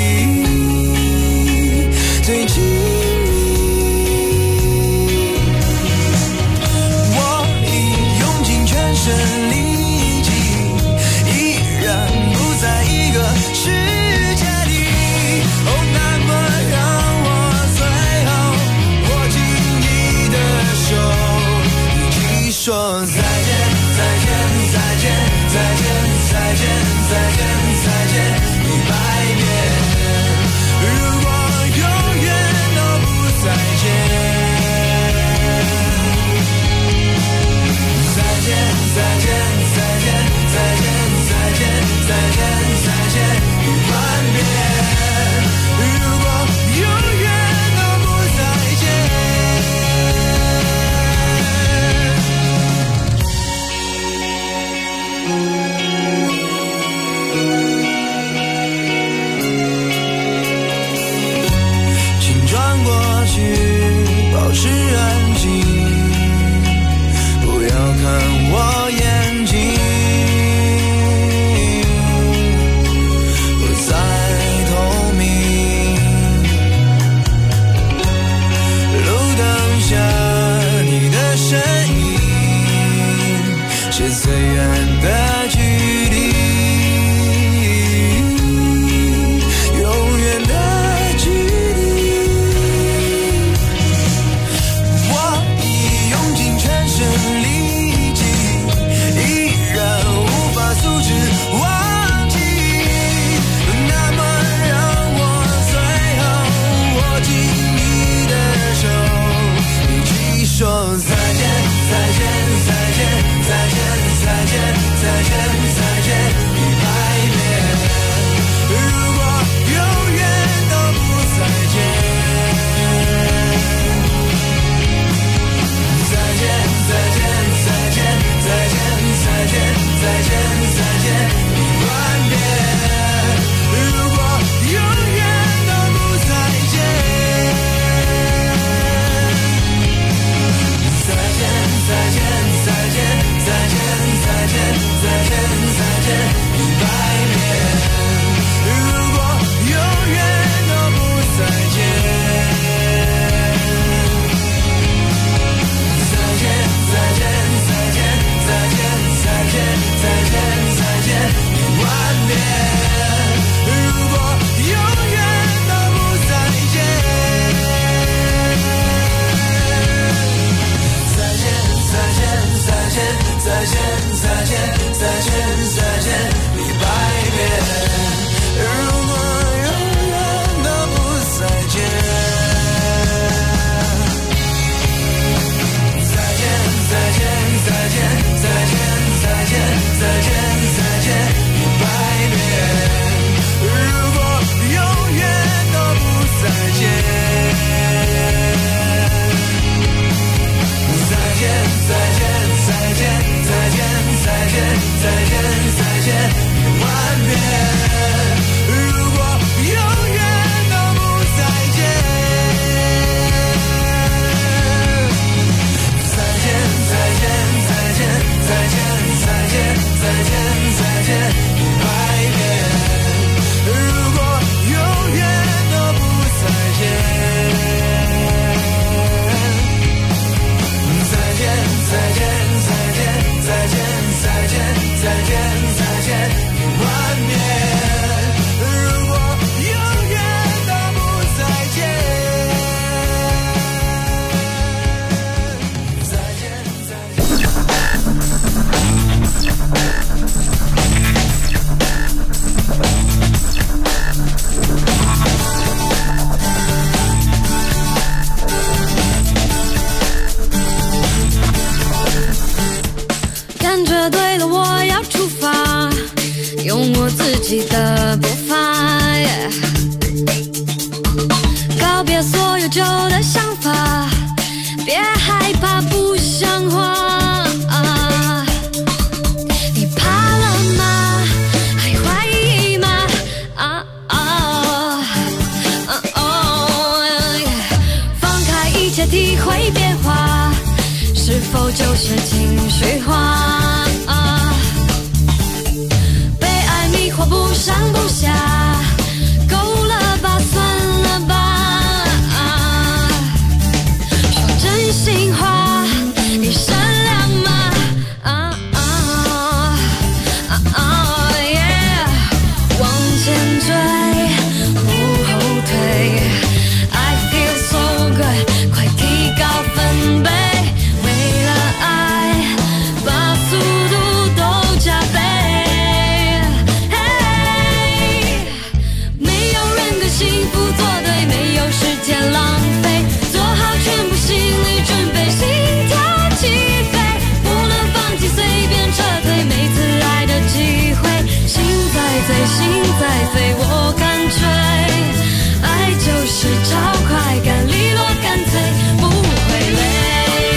喝酒的想法，别害怕不像话。你怕了吗？还怀疑吗？放开一切，体会变化，是否就是情绪化？被爱迷惑，不上不下。够了吧，算了吧，说真心话，你善良吗？往前追，不后退 I feel so good， 快提高分贝，为了爱把速度都加倍。幸福做对，没有时间浪费，做好全部心理准备，心跳起飞，不能放弃，随便撤退，每次爱的机会，心在醉，心在飞，我干脆，爱就是找快感，利落干脆，不会累。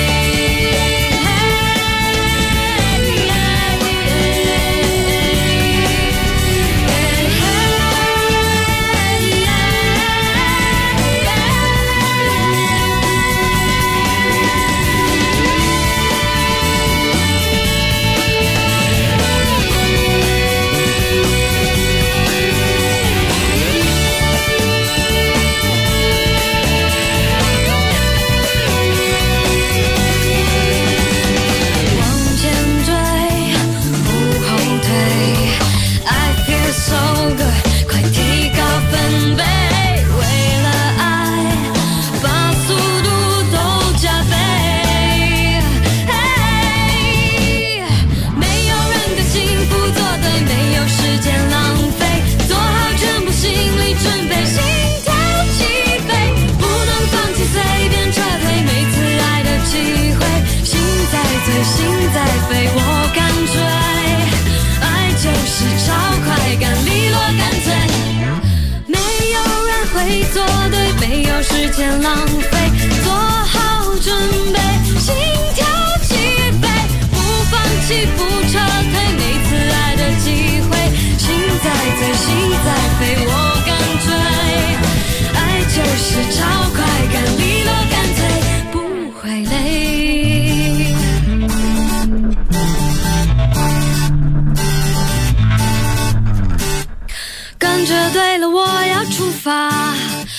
心在飞，我干脆，爱就是找快感，利落干脆，没有人会做对，没有时间浪费，做好准备，心跳起飞，不放弃，不撤退，每次爱的机会，心在醉，心在飞，我干脆，爱就是找快感，利落干脆，不会累。感觉对了，我要出发。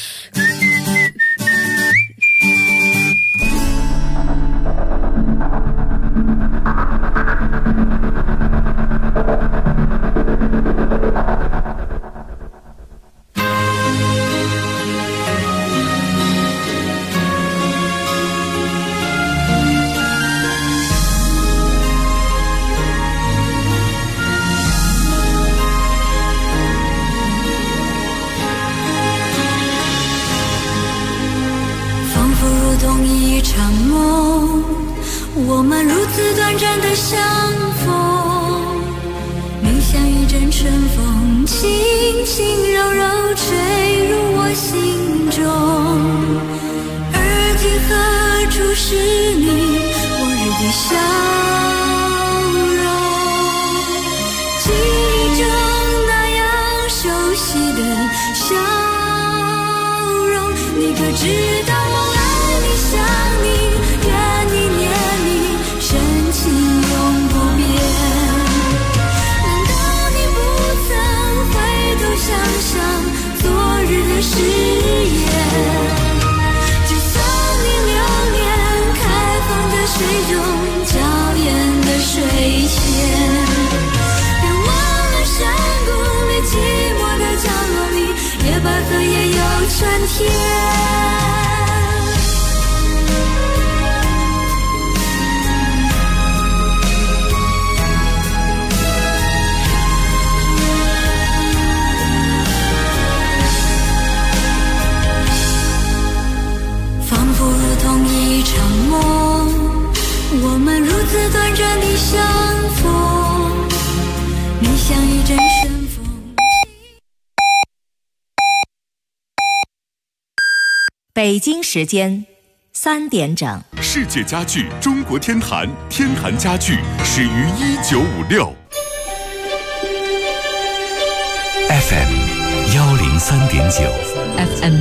我们如此短暂的相逢，你像一阵春风，轻轻柔柔吹入我心中。而今何处是你往日的笑容？记忆中那样熟悉的笑容，你可知道梦爱你想你怨你念你深情永不变。难道你不曾回头想想昨日的誓言？就算你流年开放在水中娇艳的水仙，别忘了山谷里寂寞的角落里，野百合也有春天。仿佛如同一场梦，我们如此短暂的相逢，你像一阵春风。 北京时间3点整。 世界家具中国天坛，天坛家具始于1956。 FM 103.9，FM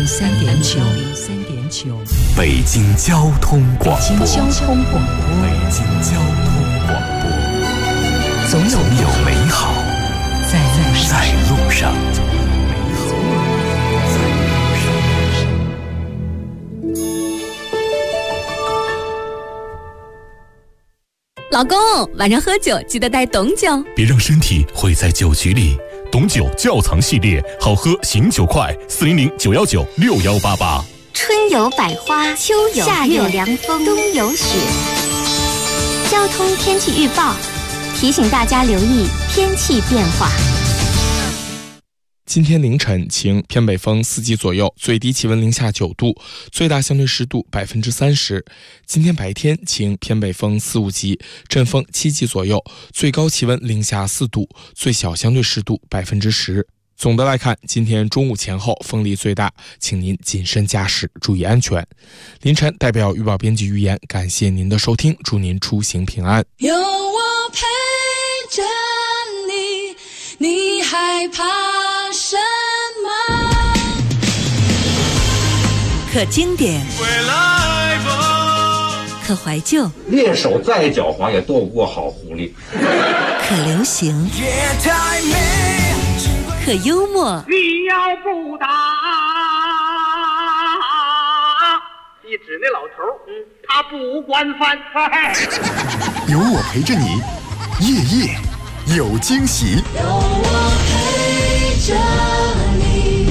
103.9， 北京交通广播， 北京交通广播， 北京交通广播，总有美好在路上。 老公，晚上喝酒记得带董酒， 别让身体毁在酒局里。董酒窖藏系列，好喝醒酒快，400-919-6188。 春有百花，秋有夏有凉风，冬有雪。交通天气预报提醒大家留意天气变化。 今天凌晨晴，偏北风4级左右，最低气温零下9度，最大相对湿度30%。今天白天晴，偏北风4、5级，阵风7级左右，最高气温零下4度，最小相对湿度10%。总的来看，今天中午前后风力最大，请您谨慎驾驶，注意安全。凌晨代表预报编辑预言，感谢您的收听，祝您出行平安。 有我陪着你，你害怕什么？ 可经典，可怀旧， 猎手再狡猾也斗不过好狐狸。 可流行，可幽默。 你要不打，一指那老头，他不惯犯。 有我陪着你，夜夜有惊喜。 有我陪着你。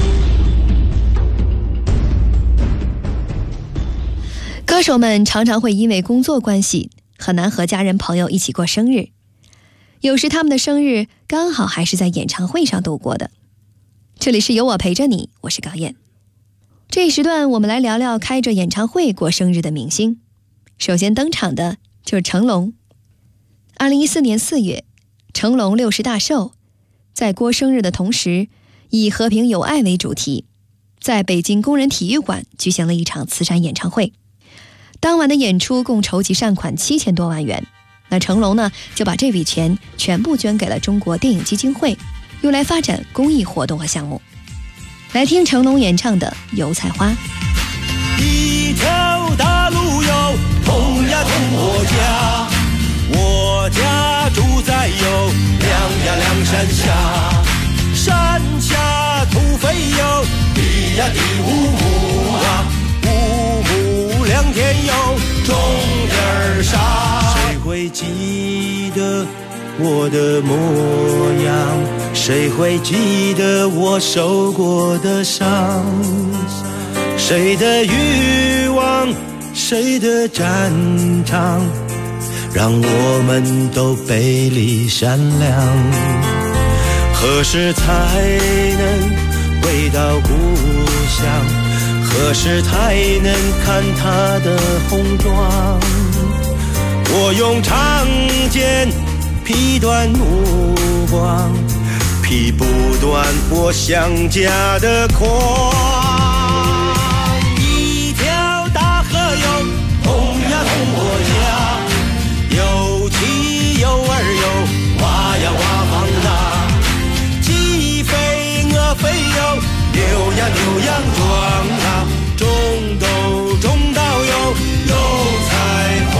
歌手们常常会因为工作关系很难和家人朋友一起过生日，有时他们的生日刚好还是在演唱会上度过的。这里是有我陪着你，我是高燕。这一时段我们来聊聊开着演唱会过生日的明星。首先登场的就是成龙。2014年4月，成龙60大寿，在过生日的同时，以和平友爱为主题，在北京工人体育馆举行了一场慈善演唱会。当晚的演出共筹集善款7000多万元，那成龙呢，就把这笔钱全部捐给了中国电影基金会，用来发展公益活动和项目。来听成龙演唱的《油菜花》。 一条大路哟，通呀通我家，我家住在有两山下，山下土肥哟，地呀地无亩啊，无亩良田哟，种点啥？谁会记得我的模样？谁会记得我受过的伤？谁的欲望，谁的战场，让我们都背离善良。何时才能回到故乡？何时才能看他的红妆？我用长剑劈断目光，劈不断我想家的狂。一条大河哟，通呀通我家，有妻有儿哟，娃呀娃放大，鸡飞鹅飞哟，牛呀牛羊壮大，种豆种稻哟，有菜花。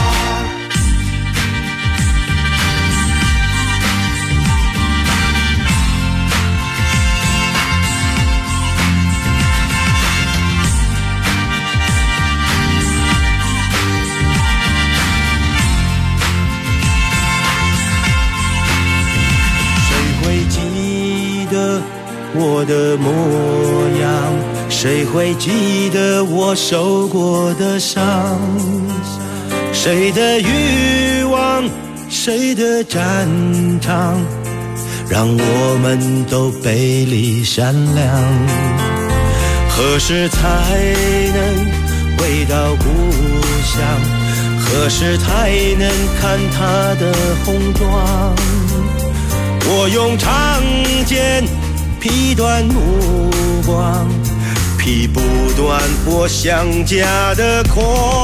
我的模样，谁会记得我受过的伤？谁的欲望，谁的战场，让我们都背离善良。何时才能回到故乡？何时才能看他的红妆？我用长剑劈断目光，劈不段我想家的狂。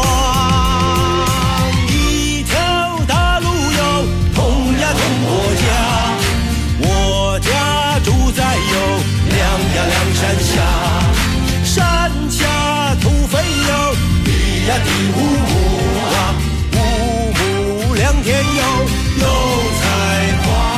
一条大路有通呀通我家，我家住在有两山下，山下土肥有地呀地五亩啊，五亩良田有油菜花。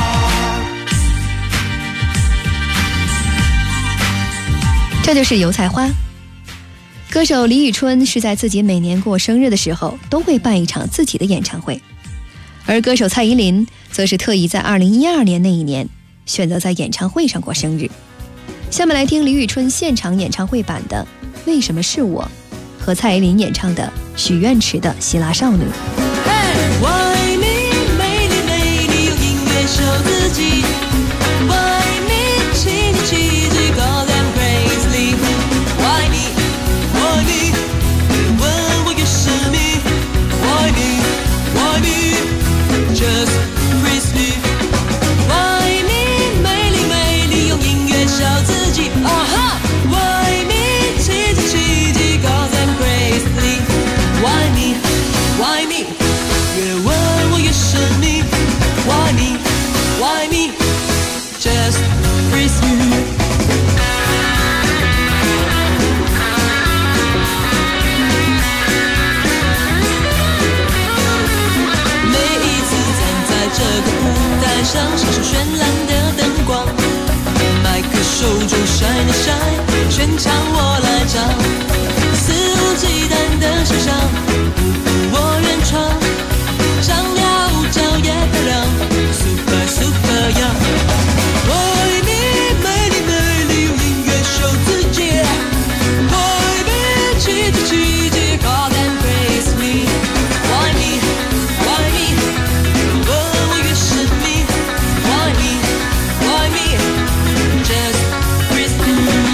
这就是油菜花。歌手李宇春是在自己每年过生日的时候都会办一场自己的演唱会，而歌手蔡依林则是特意在2012年那一年选择在演唱会上过生日。下面来听李宇春现场演唱会版的《为什么是我》和蔡依林演唱的许愿池的《希腊少女》。 我爱你，美丽美丽，用音乐守自己。我爱你，奇迹奇迹 ，God and crazy。我爱你，我爱你，越问我越神秘。我爱你，我爱你 ，Just crazy。我爱你，美丽美丽，用音乐守自己。啊哈，我爱你，奇迹奇迹 ，God and crazy。我爱你，我爱你。越问我越神秘，我爱你，我爱你 ，Just praise you。每一次站在这个舞台上，闪烁绚烂的灯光，麦克手中闪一闪，全场我来唱，肆无忌惮的欣赏，我原创。上了舞脚也漂亮 ，Super Super Young。我爱你，美丽美丽，用音乐守自己。我爱你，奇迹奇迹 ，God and praise me。我爱你，我爱你，越问我越神秘。我爱你，我爱你 ，Just praise me。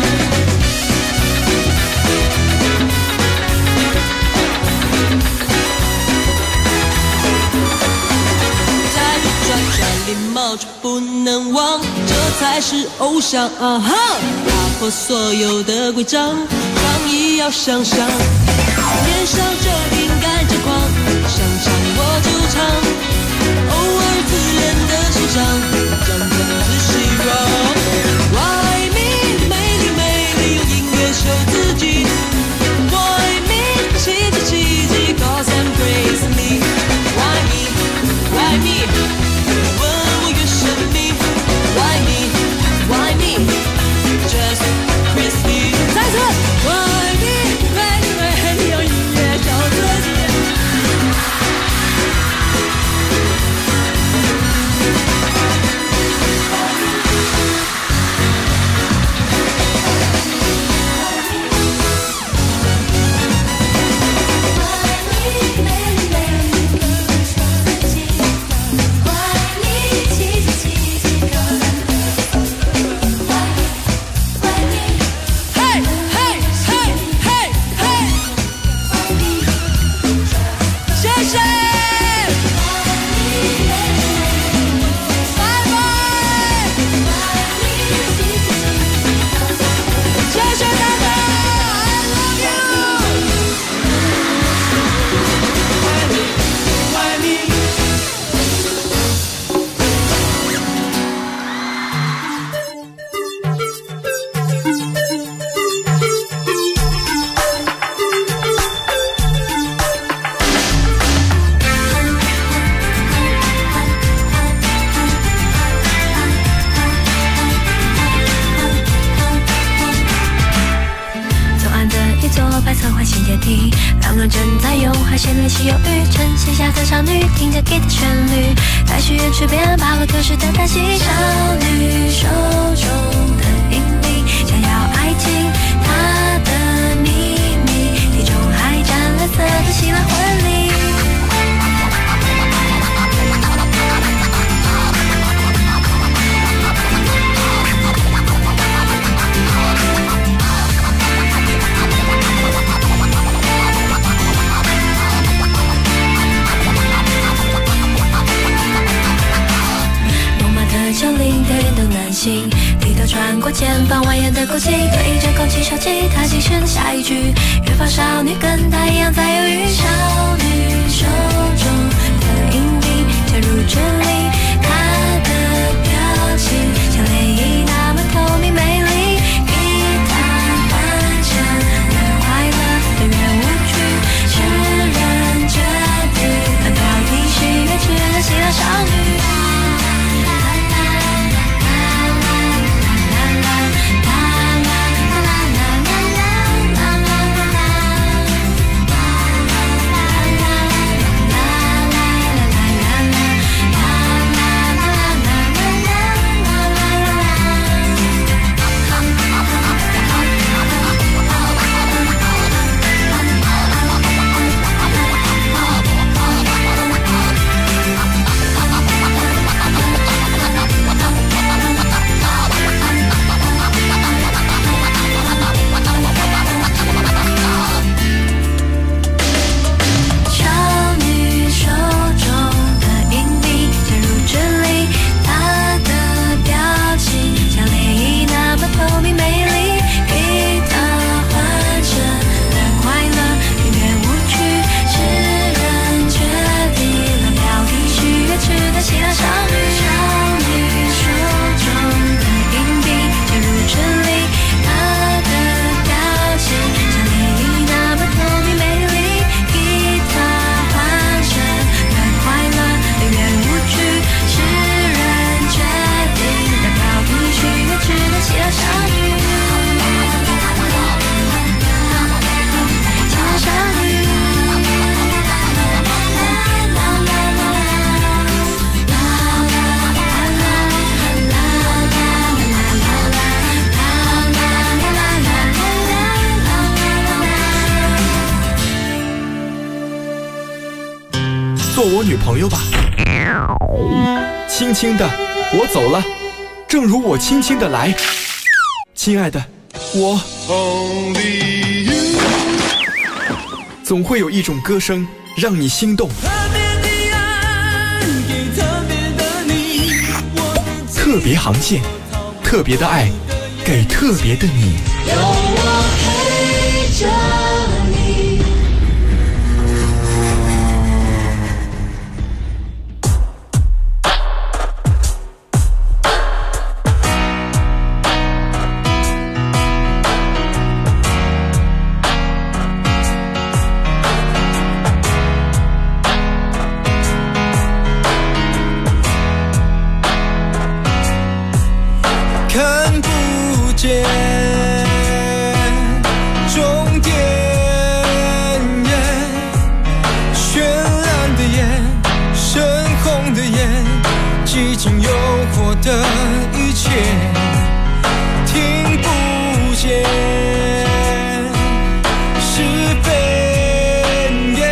礼貌就不能忘，这才是偶像啊哈！打破所有的规章，仗义要向上，年少就应该张狂，想唱我就唱，偶尔自恋的欣赏，讲讲自己让。我爱你，美丽美丽，用音乐守自己。我爱你，奇迹奇迹 ，Cause and praise me。我爱你，我爱你。Why me? Why me? Just crispy。再次 ，Why me? 美丽美丽，用音乐守自己。两人正在用海鲜练习忧郁，呈现下的少女听着 Git 的旋律，在许愿池边爬过可是的叹息。少女手中的引力，想要爱情，她的秘密，体中还沾蓝色的希腊婚礼。降临的运动男性，低头穿过前方蜿蜒的空气，对着空气起手吉他轻声下一句，远方少女跟她一样在犹豫。少女手中的硬币加入这里，她的表情像涟漪那么透明美丽，给她换成了快乐的圆舞曲，是人决定的标题，是越吃的希腊少女。 做我女朋友吧。轻轻的，我走了，正如我轻轻的来。亲爱的，我总会有一种歌声让你心动。特别航线，特别的爱，给特别的你。有我陪着你。 看不见终点，绚烂的眼，深红的眼，激情诱惑的一切，听不见是非，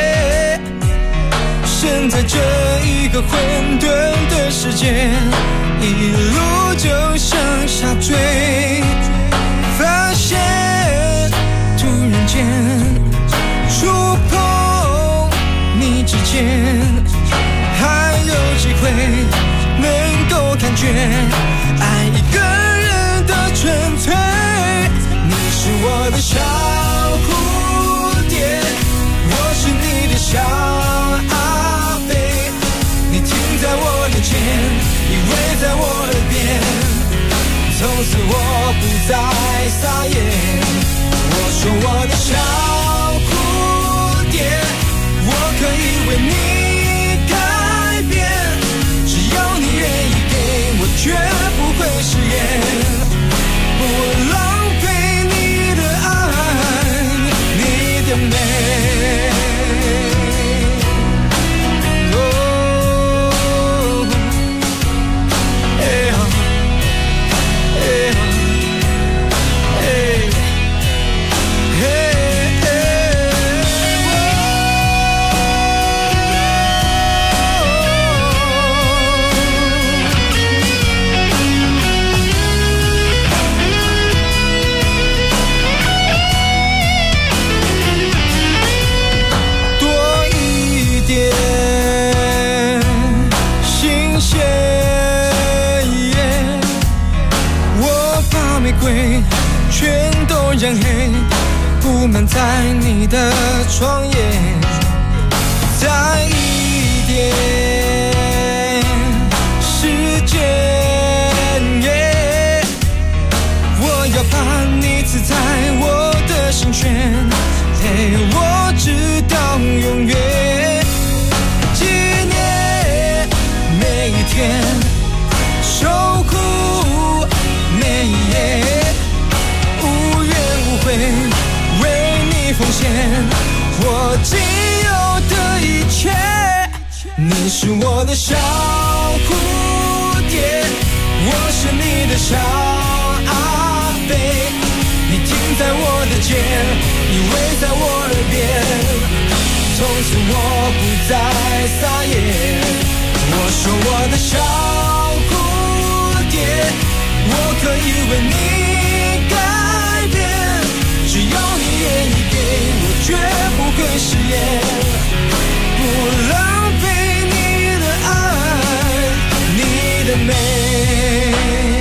身在这一个混沌的世界，一路就向下坠，发现突然间触碰你指尖，还有机会能够感觉爱一个人的纯粹。你是我的小蝴蝶，我是你的小阿飞，你停在我眼前，依偎在我耳边，从此我不再撒野。我说我的小蝴蝶，我可以为你改变，只要你愿意给我，绝不会食言，不浪费你的爱，你的美。 布满在你的窗沿，再一点时间，我要把你刺在我的心弦，陪我直到永远。纪念每一天，守护每一夜，无怨无悔为你奉献我仅有的一切。你是我的小蝴蝶，我是你的小阿飞，你停在我的肩，你偎在我耳边，从此我不再撒野。我说我的小蝴蝶，我可以为你改变，只要你愿意给我，绝不会食言，不浪费你的爱，你的美。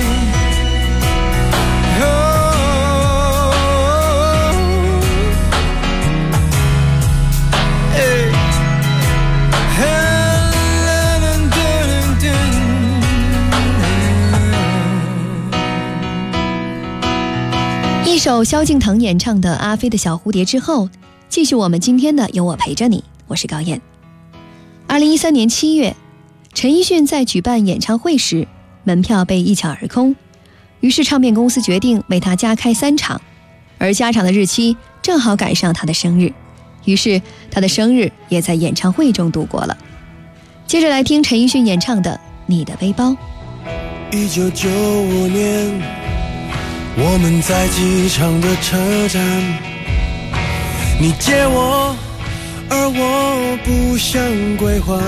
一首萧敬腾演唱的《阿飞的小蝴蝶》之后，继续我们今天的有我陪着你，我是高燕。2013年7月，陈奕迅在举办演唱会时，门票被一抢而空，于是唱片公司决定为他加开3场，而加场的日期正好赶上他的生日，于是他的生日也在演唱会中度过了。接着来听陈奕迅演唱的《你的背包》。 1995年，我们在机场的车站，你借我，而我不想归还。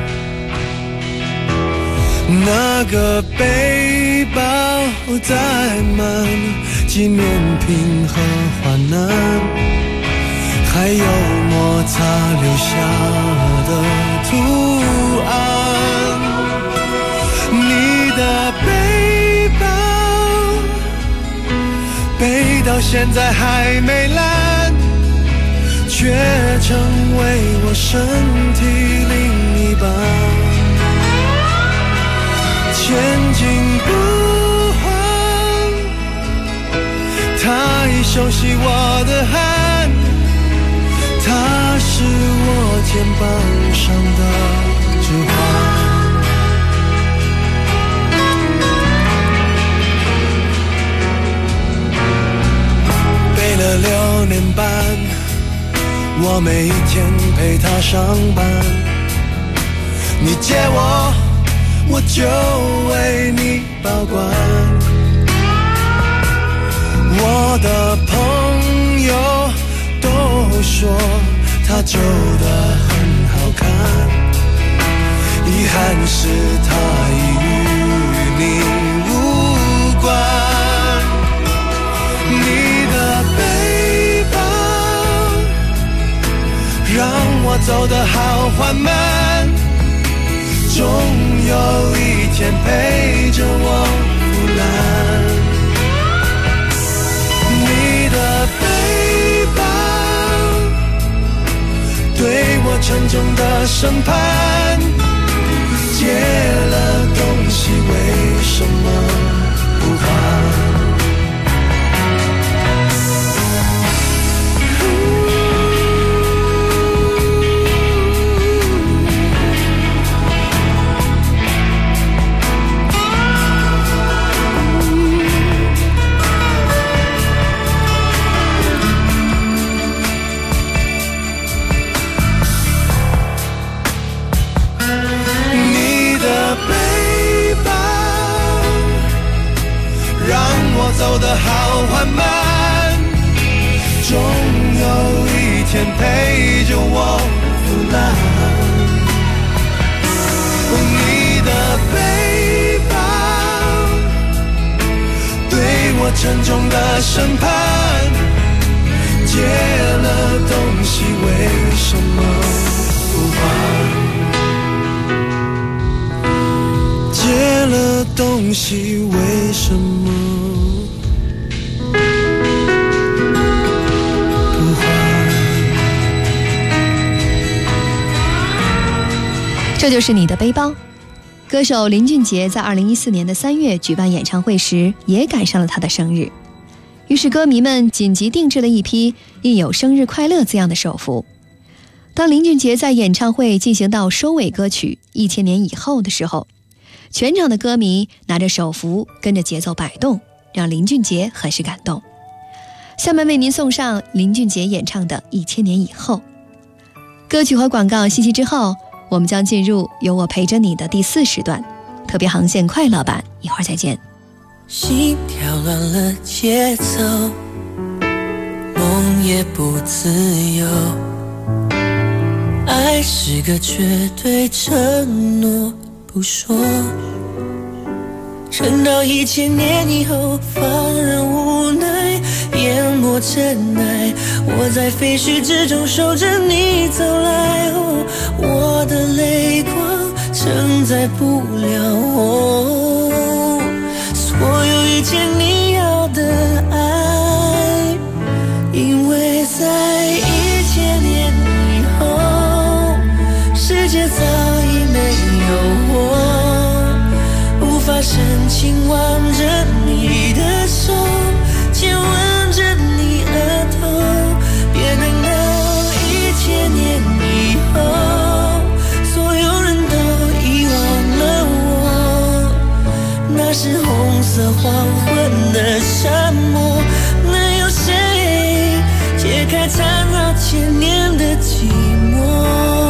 那个背包载满纪念品和患难，还有摩擦留下的图案。你的背包背到现在还没烂，却成为我身体另一半。前进不换，它已熟悉我的汗，它是我肩膀上的指环。背了6年半，我每一天陪他上班。你借我，我就为你保管。我的朋友都说他旧的很好看，遗憾是他已与你无关。你的背包让我走得好缓慢，终有一天陪着我腐烂。你的背包对我沉重的审判，借了东西为什么不还？走得好缓慢，终有一天陪着我腐烂。你的背包对我沉重的审判，借了东西为什么不还？借了东西为什么这就是你的背包。歌手林俊杰在2014年的3月举办演唱会时，也赶上了他的生日，于是歌迷们紧急定制了一批印有生日快乐字样的手幅。当林俊杰在演唱会进行到收尾歌曲1000年以后的时候，全场的歌迷拿着手幅跟着节奏摆动，让林俊杰很是感动。下面为您送上林俊杰演唱的1000年以后。歌曲和广告信息之后，我们将进入有我陪着你的第4时段，特别航线快乐版，一会儿再见。 心跳乱了节奏，梦也不自由，爱是个绝对承诺不说，撑到1000年以后，放任无奈淹没尘埃，我在废墟之中守着你走来，我的泪光承载不了我所有一切你要的爱，因为在1000年以后，世界早已没有我，无法深情挽着你的手，亲吻着你额头，别等到1000年以后，所有人都遗忘了我，那是红色黄昏的沙漠，能有谁解开缠绕1000年的寂寞？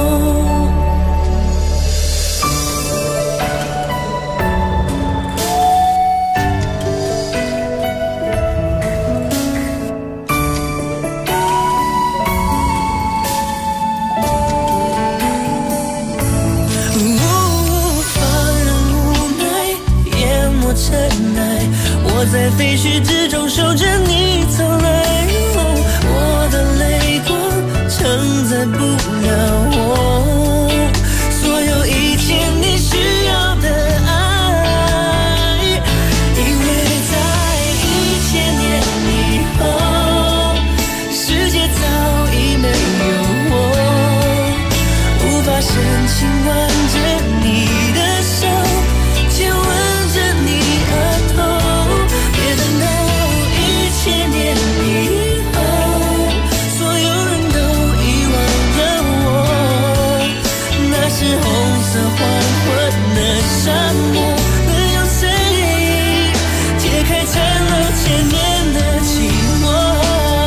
我在废墟之中守着你走来，我的泪光承载不了我所有一切你需要的爱，因为在1000年以后，世界早已没有我，无法深情挽着你的手，亲吻着你额头，1000年以后，所有人都遗忘了我，那是红色黄昏的沙漠，能有谁解开缠绕1000年的寂寞？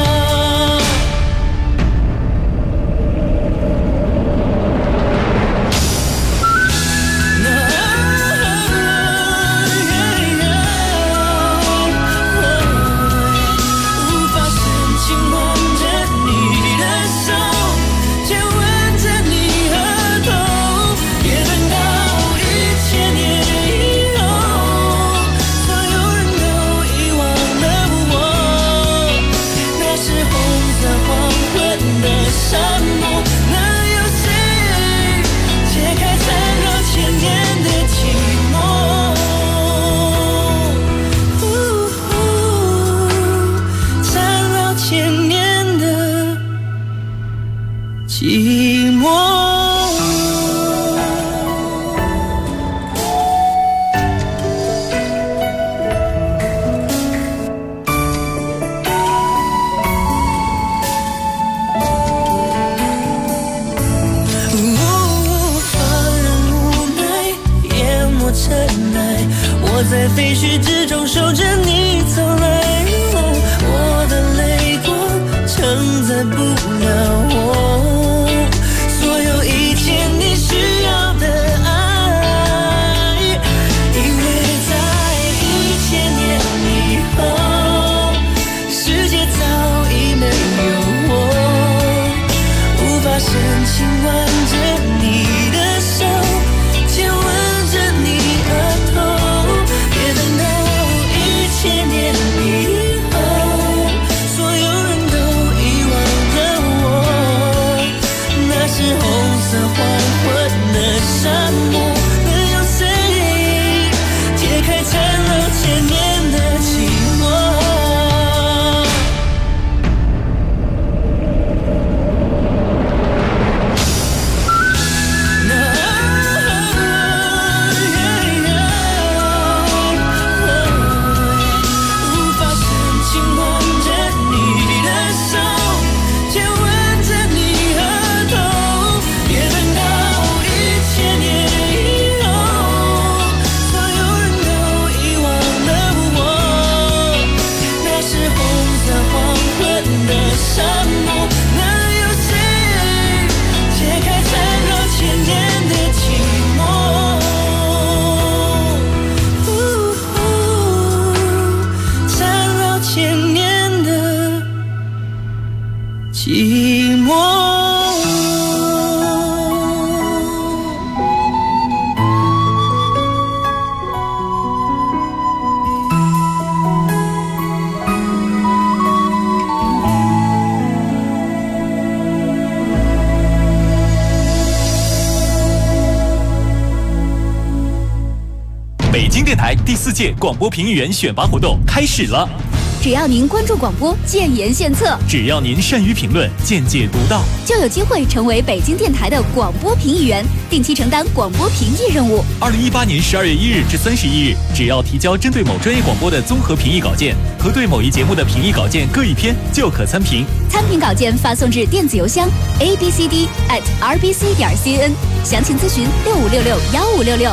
寂寞。放任无奈淹没尘埃，我在废墟之中守着你走来，我的泪光承载不了我什么？能有谁解开缠绕千年的寂寞？缠绕千年的寂寞。 北京电台第4届广播评议员选拔活动开始了。 只要您关注广播，建言献策； 只要您善于评论，见解独到， 就有机会成为北京电台的广播评议员，定期承担广播评议任务。 2018年12月1日至31日，只要提交针对某专业广播的综合评议稿件和对某一节目的评议稿件各1篇，就可参评。 参评稿件发送至电子邮箱 abcd@rbc.cn， 详情咨询65661566。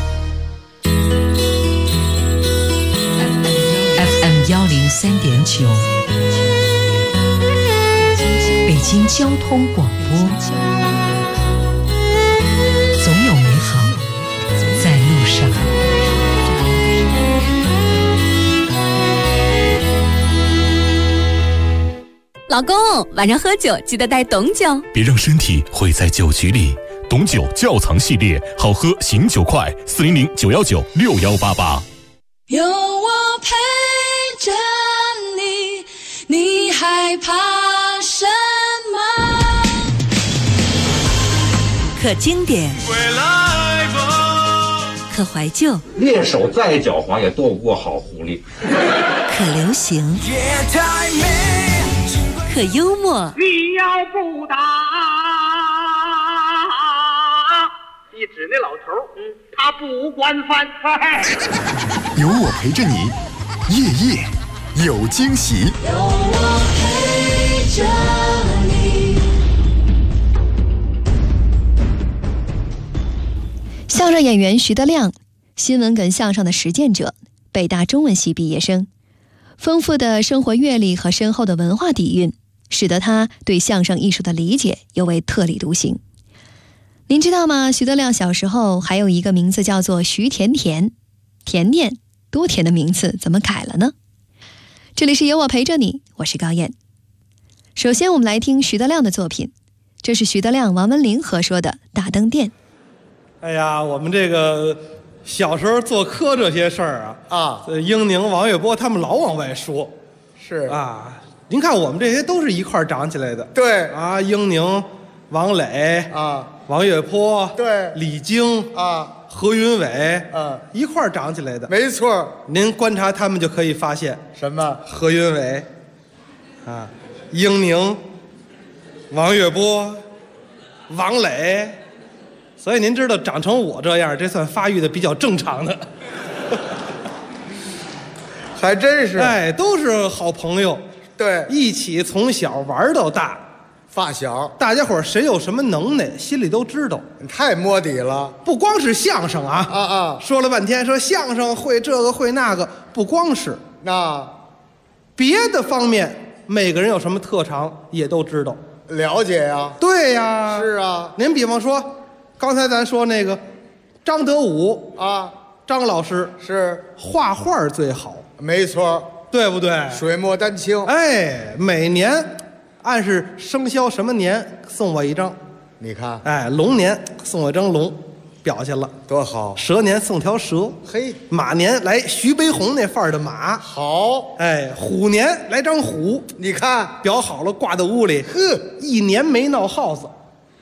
103.9，北京交通广播，总有美好在路上。 老公，晚上喝酒记得带董酒， 别让身体毁在酒局里。董酒窖藏系列，好喝醒酒快，400-919-6188。 有我陪着你，你害怕什么？ 可经典，可怀旧， 猎手再狡猾也斗不过好狐狸。 可流行，可幽默。 你要不打，一指那老头，他不惯犯。 有我陪着你，夜夜有惊喜。 有我陪着你。 相声演员徐德亮，新闻梗相声的实践者，北大中文系毕业生，丰富的生活阅历和深厚的文化底蕴，使得他对相声艺术的理解尤为特立独行。您知道吗？徐德亮小时候还有一个名字叫做徐甜甜，甜甜，多甜的名字怎么改了呢？这里是有我陪着你，我是高燕。首先我们来听徐德亮的作品，这是徐德亮、王文林合说的《大灯店》。 哎呀，我们这个小时候做科这些事儿英宁、王月波他们老往外说， 是啊，您看我们这些都是一块儿长起来的， 对啊，英宁、王磊啊、 王月波， 对， 李菁啊、 何云伟，一块儿长起来的， 没错。 您观察他们就可以发现什么？ 何云伟，啊，英宁、王月波、王磊。所以您知道长成我这样，这算发育的比较正常的。 还真是， 哎，都是好朋友， 对， 一起从小玩到大， 发小， 大家伙谁有什么能耐，心里都知道。 太摸底了， 不光是相声啊，说了半天，说相声会这个会那个，不光是那， 别的方面，每个人有什么特长也都知道， 了解呀。 对呀， 是啊。 您比方说，刚才咱说那个张德武啊， 张老师是画画最好， 没错， 对不对？ 水墨丹青， 哎，每年按是生肖什么年送我一张， 你看， 哎，龙年送我一张龙，表现了多好。 蛇年送条蛇， 嘿， 马年来徐悲鸿那范儿的马， 好， 哎，虎年来张虎， 你看裱好了挂在屋里， 呵， 一年没闹耗子。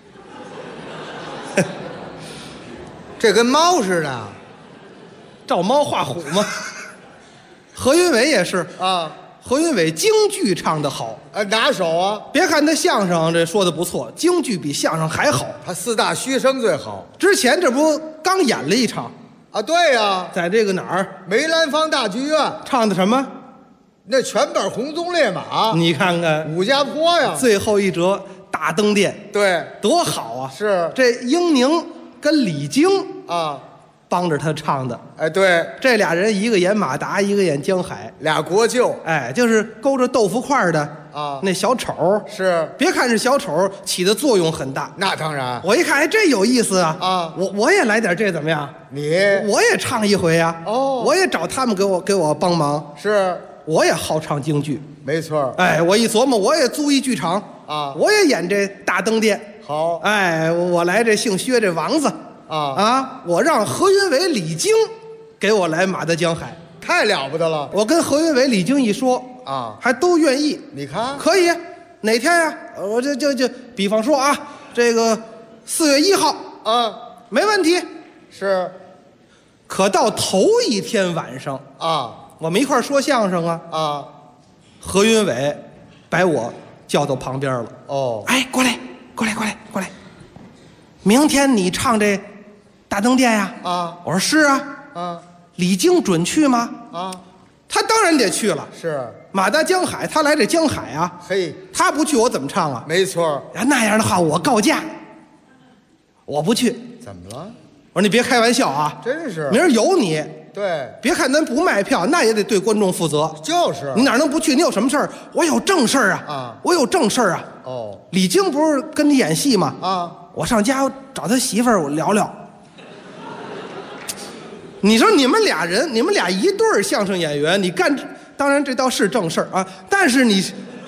这跟猫似的， 照猫画虎吗？何云伟也是啊， 何云伟京剧唱得好， 拿手啊！ 别看他相声这说的不错，京剧比相声还好。 他4大须生最好。 之前这不刚演了一场啊？对呀， 在这个哪儿？ 梅兰芳大剧院唱的什么？ 那全本《红鬃烈马》。 你看看武家坡呀， 最后一折大灯店， 对， 多好啊！ 是这英宁跟李菁啊帮着他唱的。 哎，对， 这俩人一个演马达，一个演江海， 俩国舅。 哎，就是勾着豆腐块的啊，那小丑是， 别看是小丑，起的作用很大。 那当然， 我一看，哎，这有意思啊！ 啊， 我也来点这怎么样？我也唱一回呀！ 哦， 我也找他们给我帮忙。 是， 我也好唱京剧。 没错。 哎，我一琢磨，我也租一剧场啊， 我也演这大灯店。 好， 哎，我来这姓薛这王子啊，我让何云伟、李菁给我来马德江海， 太了不得了。 我跟何云伟、李菁一说啊， 还都愿意。 你看可以，哪天呀？我就比方说啊，这个4月1号啊， 没问题。 是， 可到头一天晚上啊， 我们一块说相声啊， 何云伟把我叫到旁边了。 哦， 哎，过来，明天你唱这大灯店呀？ 啊， 我说是啊。 啊， 李菁准去吗？ 啊， 他当然得去了。 是， 马达江海，他来这江海啊。 嘿， 他不去我怎么唱啊？ 没错。 那样的话我告假，我不去。 怎么了？ 我说你别开玩笑啊！ 真是， 明儿有你。 对， 别看咱不卖票，那也得对观众负责。 就是， 你哪能不去？你有什么事儿？我有正事儿啊！ 啊， 我有正事儿啊！ 哦， 李菁不是跟你演戏吗？ 啊， 我上家找他媳妇儿，我聊聊。你说你们俩人，你们俩一对儿相声演员，你干，当然这倒是正事儿啊，但是你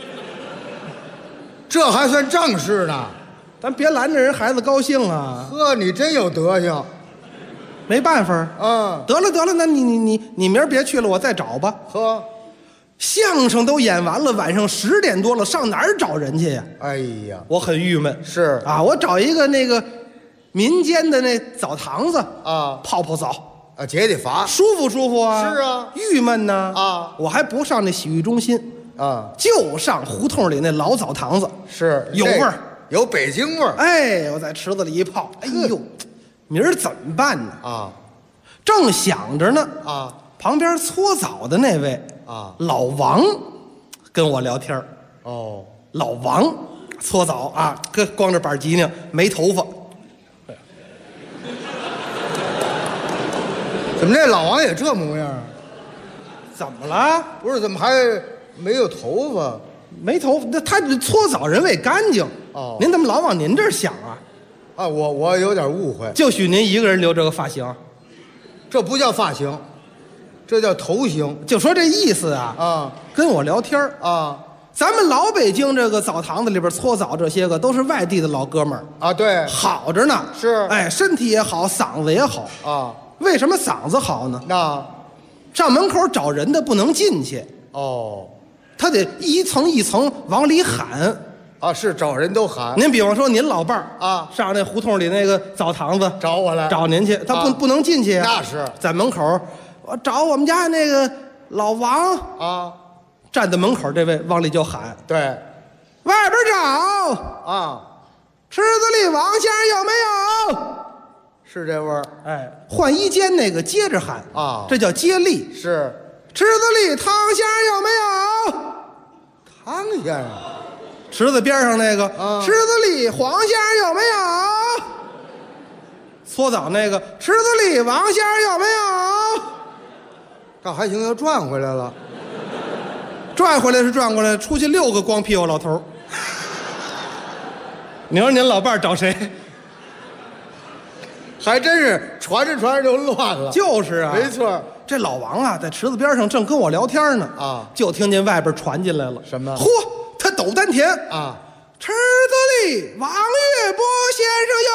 这还算正事呢。 咱别拦着人孩子高兴啊！ 呵，你真有德行。 没办法，得了，那你明儿别去了，我再找吧。 呵， 相声都演完了，晚上10点多了，上哪儿找人去呀？ 哎呀， 我很郁闷。 是啊，我找一个那个民间的那澡堂子啊， 泡澡啊，解解乏， 舒服啊。 是啊， 郁闷呢啊， 我还不上那洗浴中心啊， 就上胡同里那老澡堂子， 是有味儿， 有北京味儿。 哎，我在池子里一泡，哎呦。明儿怎么办呢？ 啊， 正想着呢啊， 旁边搓澡的那位啊， 老王跟我聊天。 哦， 老王搓澡啊，光着板脊梁，没头发。 怎么这老王也这模样？ 怎么了？ 不是，怎么还没有头发？ 没头发，那他搓澡人为干净。 哦， 您怎么老往您这儿想啊？ 啊，我有点误会， 就许您一个人留这个发型， 这不叫发型，这叫头型。 就说这意思啊， 啊， 跟我聊天啊， 咱们老北京这个澡堂子里边搓澡这些个都是外地的老哥们儿啊，对， 好着呢， 是， 哎，身体也好，嗓子也好啊。 为什么嗓子好呢？ 那上门口找人的不能进去哦， 他得一层一层往里喊。 啊，是找人都喊。 您比方说，您老伴儿啊， 上那胡同里那个澡堂子找我来， 找您去，他不能进去啊。 那是在门口，我找我们家那个老王啊， 站在门口，这位往里就喊， 对， 外边找啊， 池子里王先生有没有？ 是这味儿。 哎，换衣间那个接着喊啊， 这叫接力。 是， 池子里汤先生有没有？ 汤先生。 池子边上那个，池子里黄先生有没有？搓澡那个，池子里王先生有没有？ 这还行，又转回来了。 转回来是转过来，出去6个光屁股老头。你说您老伴儿找谁？ 还真是传着传着就乱了。 就是啊， 没错。 这老王啊，在池子边上正跟我聊天呢， 啊， 就听见外边传进来了， 什么？ 嚯！他抖丹田啊！ 池子里王月波先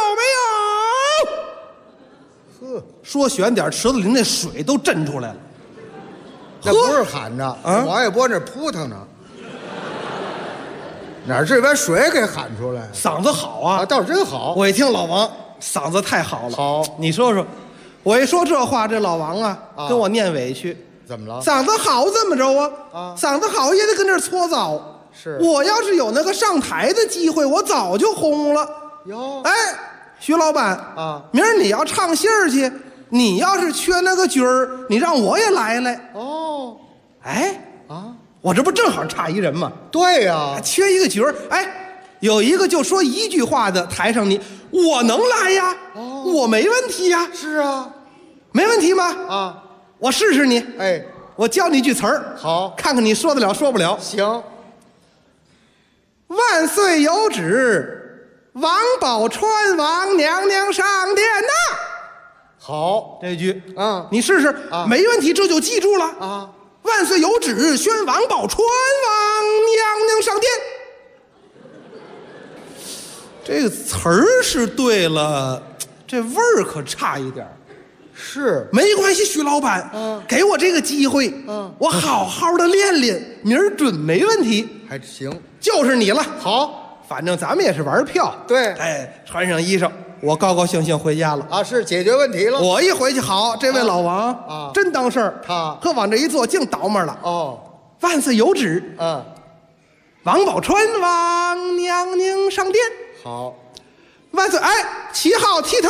生有没有？ 呵， 说远点，池子里那水都震出来了。 那不是喊着，王月波那扑腾呢。哪这把水给喊出来？ 嗓子好啊， 倒是真好。 我一听老王嗓子太好了。 好， 你说说，我一说这话，这老王啊跟我念委屈。 怎么了？ 嗓子好怎么着啊？嗓子好也得跟这儿搓澡。 是， 我要是有那个上台的机会，我早就红了。 哟， 哎，徐老板啊， 明儿你要唱戏儿去，你要是缺那个角儿，你让我也来来。 哦， 哎啊， 我这不正好差一人吗？ 对呀， 缺一个角儿。哎，有一个就说一句话的台上我能来呀，我没问题呀。 是啊， 没问题吗？ 啊， 我试试你。 哎， 我教你一句词儿， 好， 看看你说得了说不了。 行。 万岁有旨，王宝钏王娘娘上殿呐。 好， 这句啊， 你试试啊， 没问题，这就记住了啊。 万岁有旨，宣王宝钏王娘娘上殿。这个词儿是对了，这味儿可差一点。 是， 没关系，徐老板，给我这个机会，我好好的练练，明儿准没问题。 还行， 就是你了。 好， 反正咱们也是玩票。 对， 哎，穿上衣裳，我高高兴兴回家了。 啊，是解决问题了。 我一回去，好，这位老王啊， 真当事儿， 他可往这一坐，净倒霉了。 哦， 万岁有旨，王宝钏王娘娘上殿。 好， 万岁，哎，旗号剃头。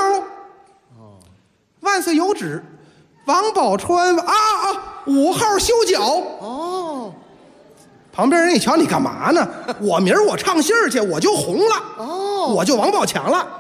万岁有旨，王宝钏5号修脚。 哦， 旁边人一瞧，你干嘛呢？我明儿我唱戏儿去，我就红了。 哦， 我就王宝强了。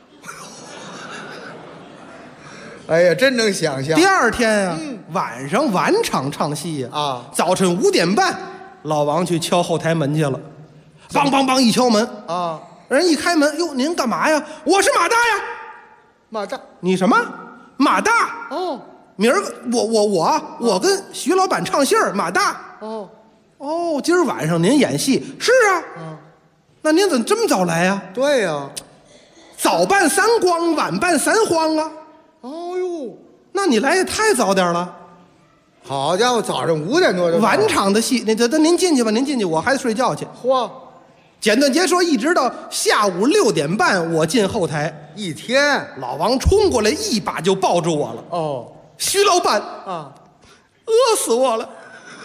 哎呀，真能想象。 第二天啊，晚上晚场唱戏呀。 啊， 早晨5点半，老王去敲后台门去了。梆梆梆一敲门啊， 人一开门，哟，您干嘛呀？我是马大呀。 马大， 你什么？马大。 哦， 明儿我跟徐老板唱戏儿，马大。哦，今儿晚上您演戏？是啊。那您怎么这么早来呀？ 对呀， 早办3光，晚办3荒啊。 哦呦， 那你来也太早点了。 好家伙，早上5点多就晚场的戏，那您进去吧，您进去，我还得睡觉去。 嚯， 简短截说，一直到下午6点半，我进后台。 一天， 老王冲过来，一把就抱住我了。 哦， 徐老板啊， 饿死我了。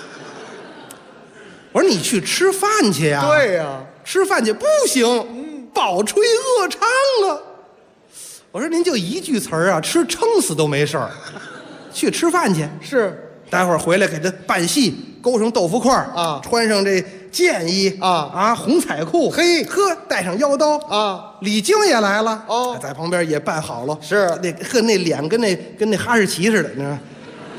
我说你去吃饭去呀。 对呀， 吃饭去不行，饱吹饿唱啊。我说您就一句词儿啊，吃撑死都没事儿。去吃饭去。 是， 待会儿回来给他拌戏，勾上豆腐块啊，穿上这箭衣红彩裤， 嘿呵，带上腰刀啊。 李菁也来了， 哦， 在旁边也扮好了， 是那脸跟那哈士奇似的，你知道吗？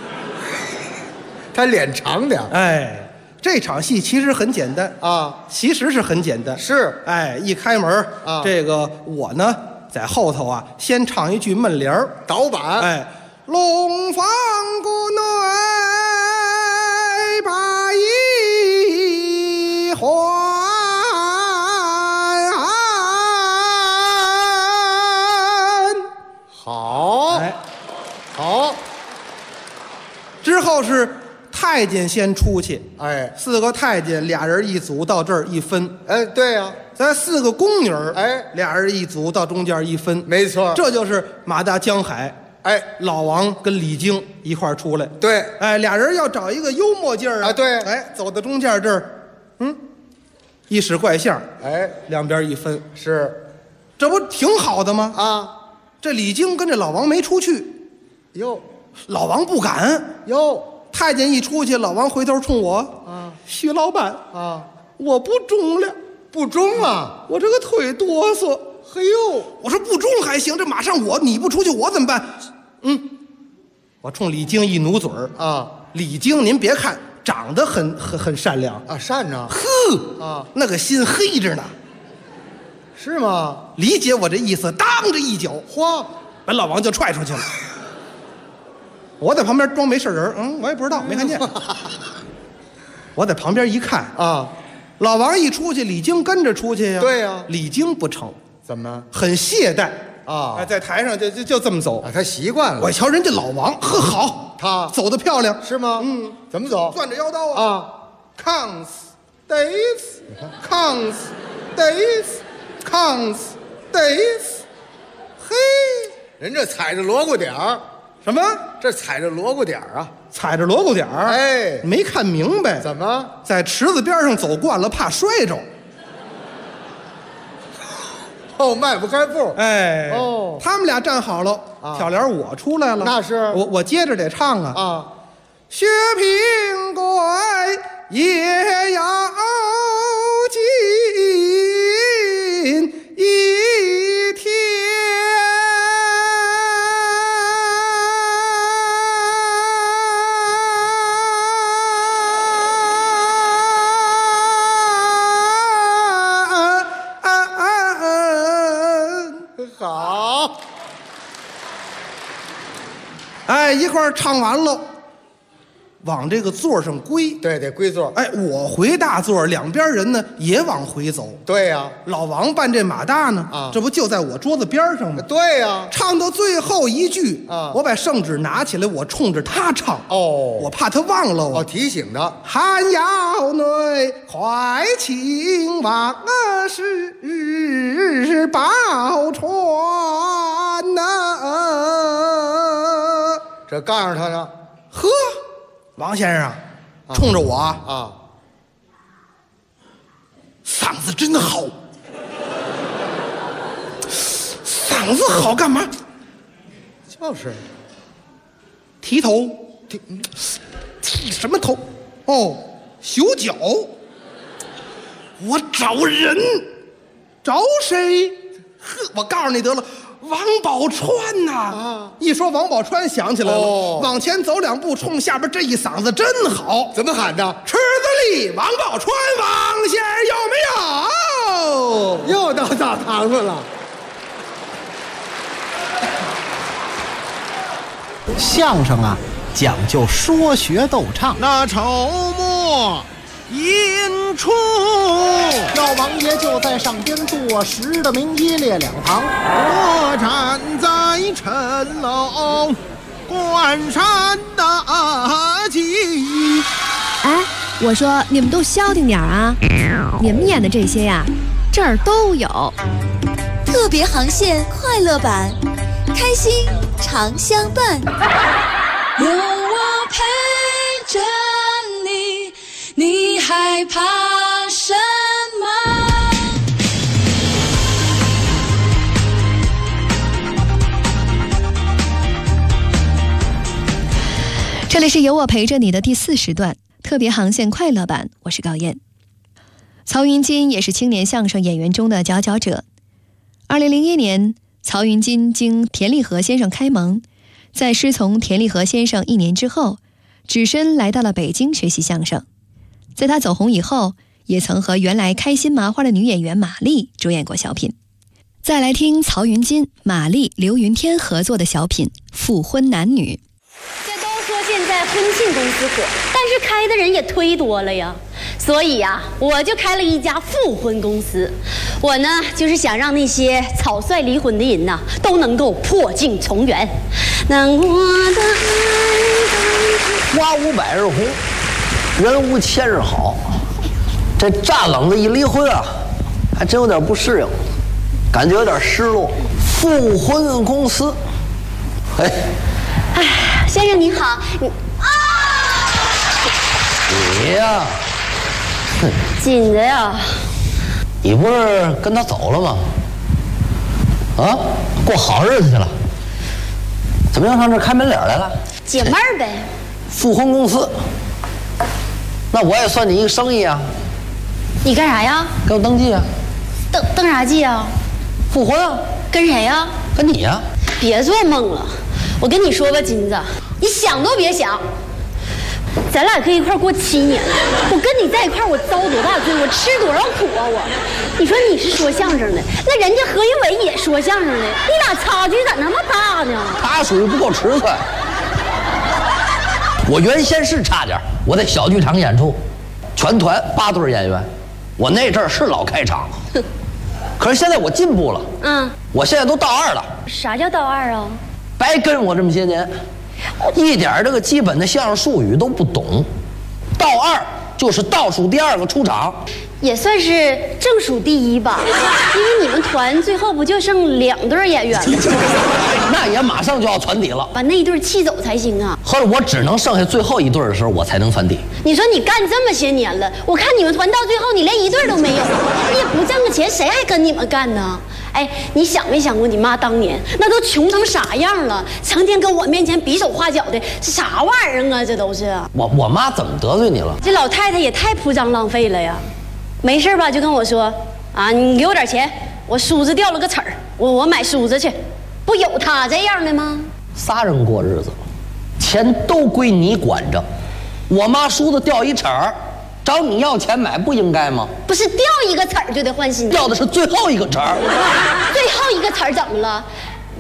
他脸长点。 哎，这场戏其实很简单啊， 其实是很简单。 是， 哎，一开门啊， 这个我呢在后头啊，先唱一句闷帘儿， 导板。 哎，龙房谷内把一环。 好， 哎， 好。 之后是太监先出去， 哎 ，4个太监俩人一组到这儿一分， 哎，对呀， 咱4个宫女， 哎， 俩人一组到中间一分， 没错， 这就是马大江海， 哎， 老王跟李菁一块儿出来， 对， 哎，俩人要找一个幽默劲儿啊， 对， 哎，走到中间这儿，一使怪相， 哎， 两边一分， 是， 这不挺好的吗？ 啊， 这李菁跟这老王没出去， 哟， 老王不敢， 哟。 太监一出去，老王回头冲我啊， 徐老板啊， 我不中了， 不中啊， 我这个腿哆嗦。 嘿呦， 我说不中还行，这马上你不出去，我怎么办？我冲李菁一努嘴儿啊， 李菁您别看长得很善良啊，善良， 呵啊， 那个心黑着呢， 是吗？ 理解我这意思，当着一脚， 嚯， 把老王就踹出去了。我在旁边装没事人，我也不知道，没看见。我在旁边一看啊， 老王一出去，李菁跟着出去呀。 对呀， 李菁不成， 怎么？ 很懈怠啊！ 哎，在台上就这么走啊，他习惯了。 我一瞧人家老王，呵，好， 他走得漂亮， 是吗？怎么走？ 攥着腰刀啊！ 啊， 抗死得死，抗死得死，抗死得死。嘿， 人这踩着锣鼓点儿。 什么？ 这踩着锣鼓点儿啊， 踩着锣鼓点儿。 哎， 没看明白， 怎么在池子边上走惯了，怕摔着。 哦，迈不开步。 哎， 哦， 他们俩站好了，挑帘我出来了。 那是我接着得唱啊啊， 薛平贵也要进一天。 哎，一块儿唱完了，往这个座上归。 对，得归座。 哎，我回大座，两边人呢也往回走。 对呀， 老王扮这马大呢，这不就在我桌子边上吗？ 对呀， 唱到最后一句我把圣旨拿起来，我冲着他唱。我怕他忘了我。 提醒他。 寒窑内快请往事报传呐。 这告诉他呢。 呵，王先生冲着我嗓子真好。嗓子好干嘛？ 就是剃头，剃什么头？修脚。我找人，找谁？呵，我告诉你得了，王宝钏呐！一说王宝钏想起来了，往前走2步，冲下边这一嗓子真好。 怎么喊的？ 池子里王宝钏，王仙儿有没有？ 又到澡堂子了。 相声啊，讲究说学逗唱。 那筹末引出， 老王爷就在上边坐实的明一列两旁， 我站在城楼观山大景。 哎，我说你们都消停点啊！你们演的这些呀，这儿都有。 特别航线快乐版，开心常相伴。 有我陪着你，你害怕什么？ 这里是有我陪着你的第4时段，特别航线快乐版，我是高燕。曹云金也是青年相声演员中的佼佼者。2001年，曹云金经田立和先生开蒙，在师从田立和先生1年之后，只身来到了北京学习相声。在他走红以后，也曾和原来开心麻花的女演员马丽主演过小品。再来听曹云金、马丽、刘云天合作的小品《复婚男女》。 这都说现在婚庆公司火，但是开的人也忒多了呀。所以呀，我就开了一家复婚公司。我呢，就是想让那些草率离婚的人呐，都能够破镜重圆。难过的爱， 花无百日红，人无千日好。这乍冷的一离婚啊，还真有点不适应，感觉有点失落。复婚公司，哎， 先生你好， 你呀， 紧着呀。 你不是跟他走了吗？啊，过好日子去了。怎么又上这开门脸来了？ 解闷儿呗。 复婚公司，那我也算你一个生意啊。 你干啥呀？ 给我登记啊。 登啥记啊？ 复婚啊。 跟谁呀？ 跟你呀。 别做梦了，我跟你说吧，金子，你想都别想。咱俩可以一块过7年了，我跟你在一块，我遭多大罪，我吃多少苦啊！你说你是说相声的，那人家何云伟也说相声的，你俩差距咋那么大呢？ 他属于不够尺寸。我原先是差点，我在小剧场演出，全团8对演员，我那阵儿是老开场。可是现在我进步了，我现在都倒2了。 啥叫倒2啊？ 白跟我这么些年。一点这个基本的相声术语都不懂，倒2就是倒数第2个出场， 也算是正数第1吧。因为你们团最后不就剩2对演员了？ 那也马上就要传底了， 把那一对气走才行啊。 合着我只能剩下最后1对的时候，我才能传底。 你说你干这么些年了，我看你们团到最后你连1对都没有，你也不挣个钱，谁还跟你们干呢？哎，你想没想过你妈当年那都穷成啥样了？成天跟我面前比手画脚的，这啥玩意儿啊？这都是我妈怎么得罪你了？ 这老太太也太铺张浪费了呀！没事吧就跟我说啊，你给我点钱，我梳子掉了个齿儿，我买梳子去。不有她这样的吗 ？3人过日子，钱都归你管着。我妈梳子掉一齿儿，找你要钱买不应该吗？ 不是掉一个齿儿就得换新的， 掉的是最后一个齿儿。 最后一个齿儿怎么了？这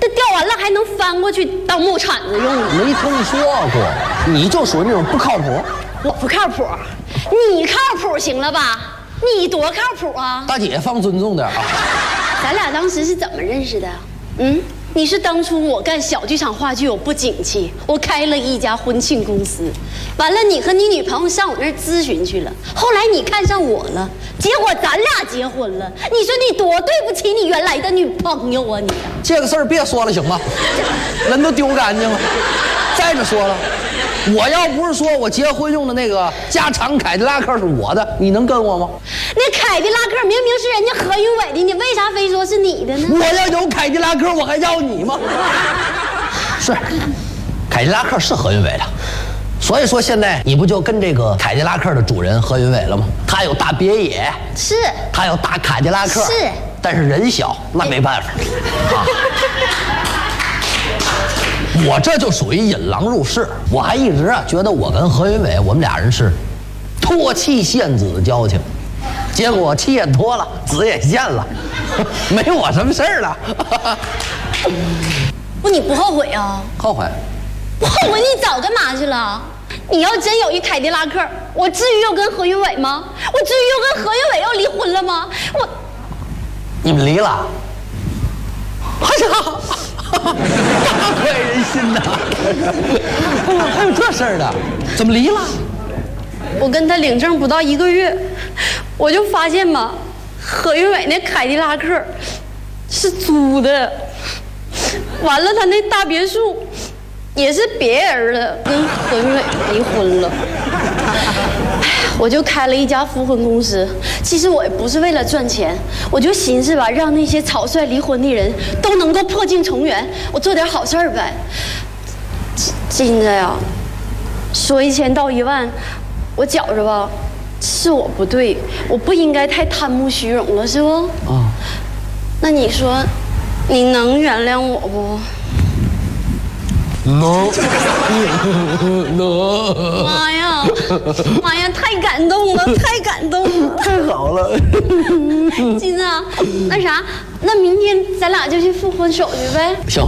掉完了还能翻过去当木铲子用呢。 没听说过，你就属于那种不靠谱。 我不靠谱，你靠谱行了吧？你多靠谱啊！ 大姐放尊重点啊！ 咱俩当时是怎么认识的？你是当初我干小剧场话剧我不景气，我开了一家婚庆公司，完了你和你女朋友上我那儿咨询去了，后来你看上我了，结果咱俩结婚了，你说你多对不起你原来的女朋友啊你！ 这个事儿别说了行吗？人都丢干净了。再者说了，我要不是说我结婚用的那个加长凯迪拉克是我的，你能跟我吗？ 那凯迪拉克明明是人家何云伟的，你为啥非说是你的呢？ 我要有凯迪拉克，我还要你吗？是，凯迪拉克是何云伟的，所以说现在你不就跟这个凯迪拉克的主人何云伟了吗？他有大别野， 是， 他有大凯迪拉克， 是， 但是人小，那没办法啊。我这就属于引狼入室，我还一直觉得我跟何云伟我们俩人是脱妻献子的交情，结果妻也脱了，子也献了，没我什么事儿了。 不，你不后悔啊？ 后悔？ 不后悔，你早干嘛去了？你要真有一凯迪拉克，我至于要跟何云伟吗？我至于要跟何云伟要离婚了吗？ 你们离了？哎呀！大快人心呐！还有这事儿呢？怎么离了？ 我跟他领证不到1个月，我就发现吧，何云伟那凯迪拉克是租的，完了他那大别墅也是别人的，跟何云伟离婚了。我就开了一家复婚公司，其实我也不是为了赚钱，我就寻思吧，让那些草率离婚的人都能够破镜重圆，我做点好事儿呗。金子呀，说1000到1万，我觉着吧，是我不对，我不应该太贪慕虚荣了，是不？啊。那你说，你能原谅我不？ 能， 妈呀，妈呀，太感动了，太感动了， 太好了。 金子，那啥，那明天咱俩就去复婚手续呗。 行，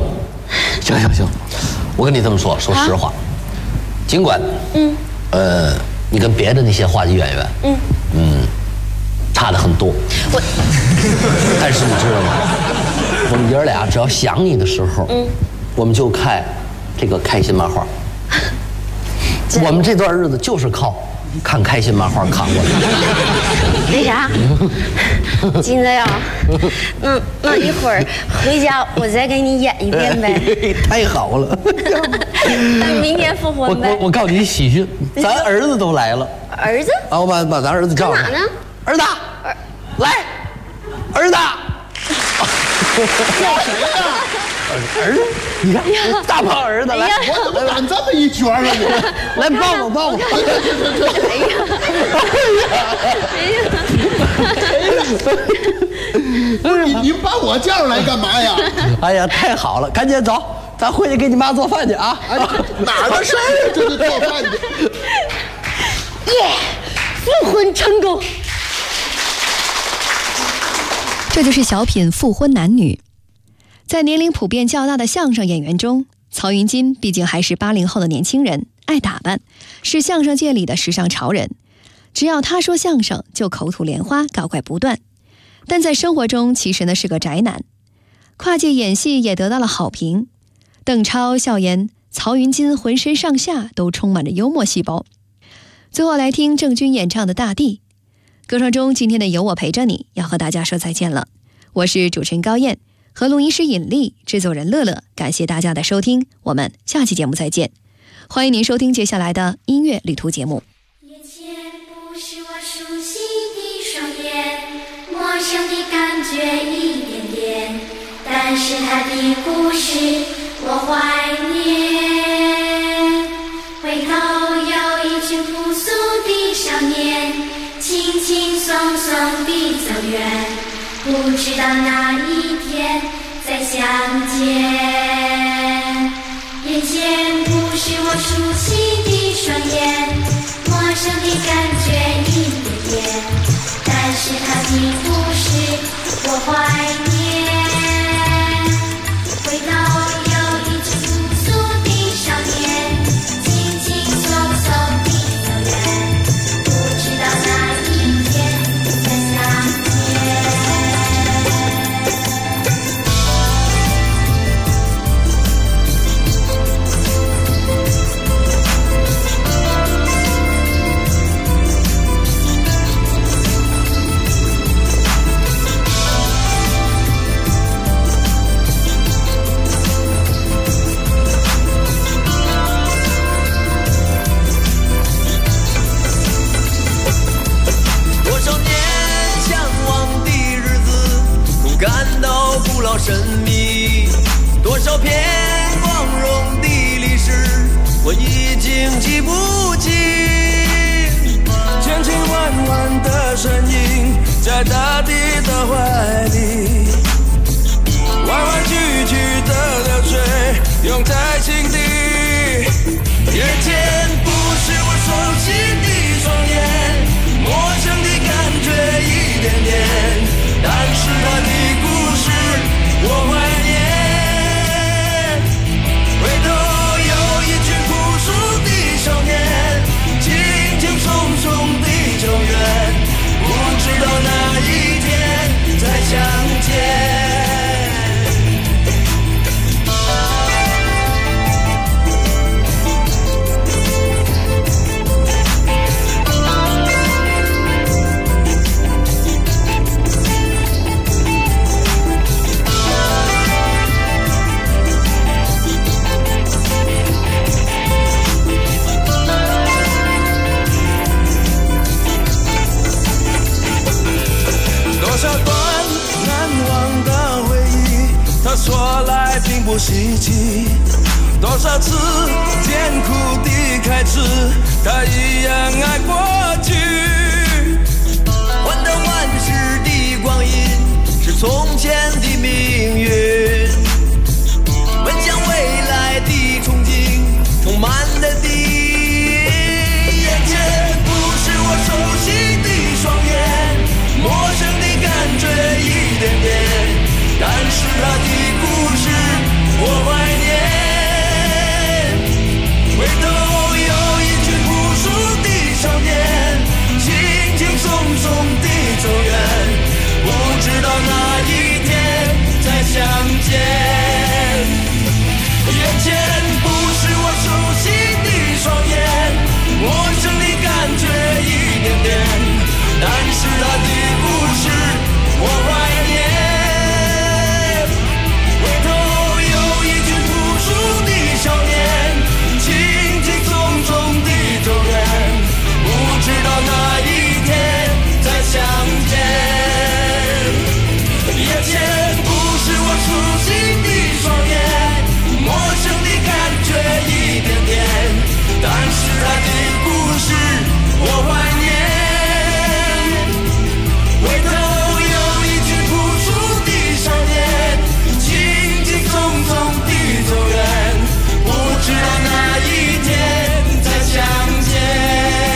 我跟你这么说，说实话，尽管你跟别的那些话剧演员，差得很多，但是你知道吗？我们爷俩只要想你的时候，我们就开这个开心麻花。我们这段日子就是靠看开心麻花扛过来。 那啥，金子呀，那一会儿回家我再给你演一遍呗。 太好了。 那明天复婚呗。 我告诉你喜讯，咱儿子都来了。 儿子？ 啊，我把咱儿子叫来。 干嘛呢？ 儿子，来，儿子。 叫谁呀？ 儿子，你看，大胖儿子来， 我怎么敢这么一圈了你？ 来抱我。 不是你把我叫上来干嘛呀？ 哎呀，太好了，赶紧走，咱回去给你妈做饭去啊！ 哪儿的事儿就得做饭去。 耶，复婚成功。 这就是小品《复婚男女》。在年龄普遍较大的相声演员中，曹云金毕竟还是80后的年轻人，爱打扮，是相声界里的时尚潮人。只要他说相声，就口吐莲花，搞怪不断。但在生活中，其实呢是个宅男。跨界演戏也得到了好评，邓超、笑言、曹云金浑身上下都充满着幽默细胞。最后来听郑钧演唱的《大地》。歌声中，今天的有我陪着你要和大家说再见了。我是主持人高燕，和录音师尹丽，制作人乐乐，感谢大家的收听，我们下期节目再见。欢迎您收听接下来的音乐旅途节目。 眼前不是我熟悉的双眼，陌生的感觉一点点，但是他的故事我怀念。回头有一群朴素的少年，轻轻松松地走远，不知道哪一天再相见。眼前不是我熟悉的双眼，陌生的感觉一点点，但是他的故事我怀念。回到少神秘，多少片光荣的历史，我已经记不清。千千万万的身影，在大地的怀里，弯弯曲曲的流水，涌在心底。眼前不是我熟悉的双眼，陌生的感觉一点点，但是他的故事我怀念。回头有一群朴素的少年，轻轻松松地走远，不知道哪一天再相见。多少段难忘的回忆，他说来并不稀奇。多少次艰苦的开始，他一样爱过去。患得患失的光阴，是从前的命运。奔向未来的憧憬，充满了敌意。眼前不是我熟悉的双眼，陌生的感觉一点点，但是他的故事我怀念。回头有一群朴素的少年，轻轻松松地走远，不知道哪一天再相见。眼前不是我熟悉的双眼，陌生的感觉一点点，但是他的故事我怀念。回头有一群朴素的少年，轻轻松松地走远，不知道哪一天再相见。眼前不是我熟悉的双眼，陌生的感觉一点点，但是他的故事我怀念。回头有一群朴素的少年，轻轻松松地走远，不知道哪一天再相见。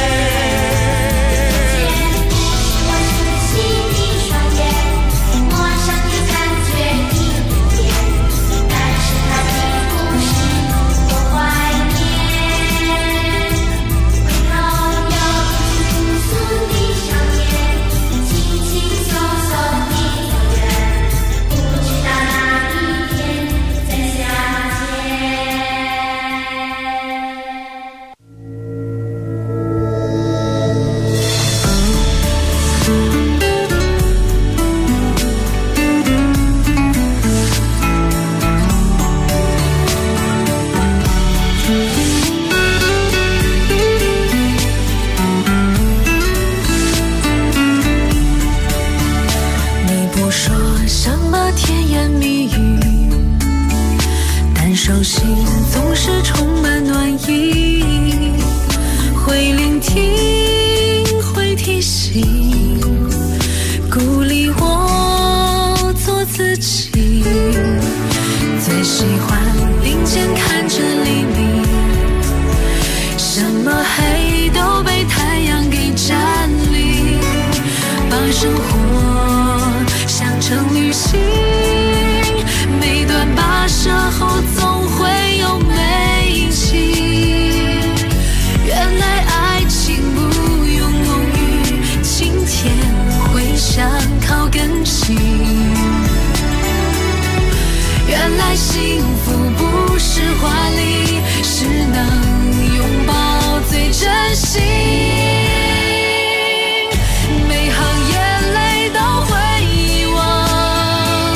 手心总是充满暖意，会聆听，会提醒，鼓励我做自己。最喜欢并肩看着黎明，什么黑都被太阳给占领，把生活想成旅行，每段跋涉后总会有美景。原来爱情不用偶遇，今天会想靠更近。原来幸福不是华丽，是能拥抱最真心。每行眼泪都会遗忘，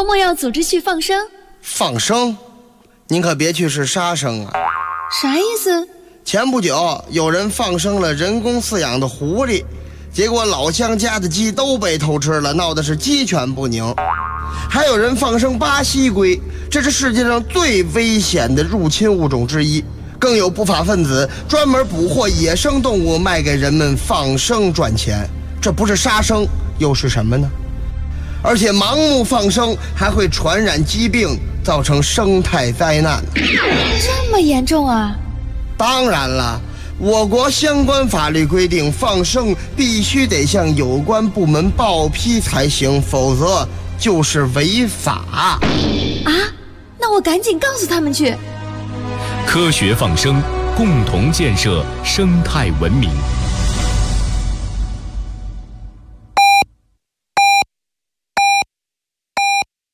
周末要组织去放生。 放生？您可别去是杀生啊！ 啥意思？ 前不久有人放生了人工饲养的狐狸，结果老乡家的鸡都被偷吃了，闹的是鸡犬不宁。还有人放生巴西龟，这是世界上最危险的入侵物种之一。更有不法分子专门捕获野生动物卖给人们放生赚钱，这不是杀生又是什么呢？而且盲目放生还会传染疾病，造成生态灾难。 这么严重啊？ 当然了，我国相关法律规定，放生必须得向有关部门报批才行，否则就是违法。 啊？那我赶紧告诉他们去。 科学放生，共同建设生态文明。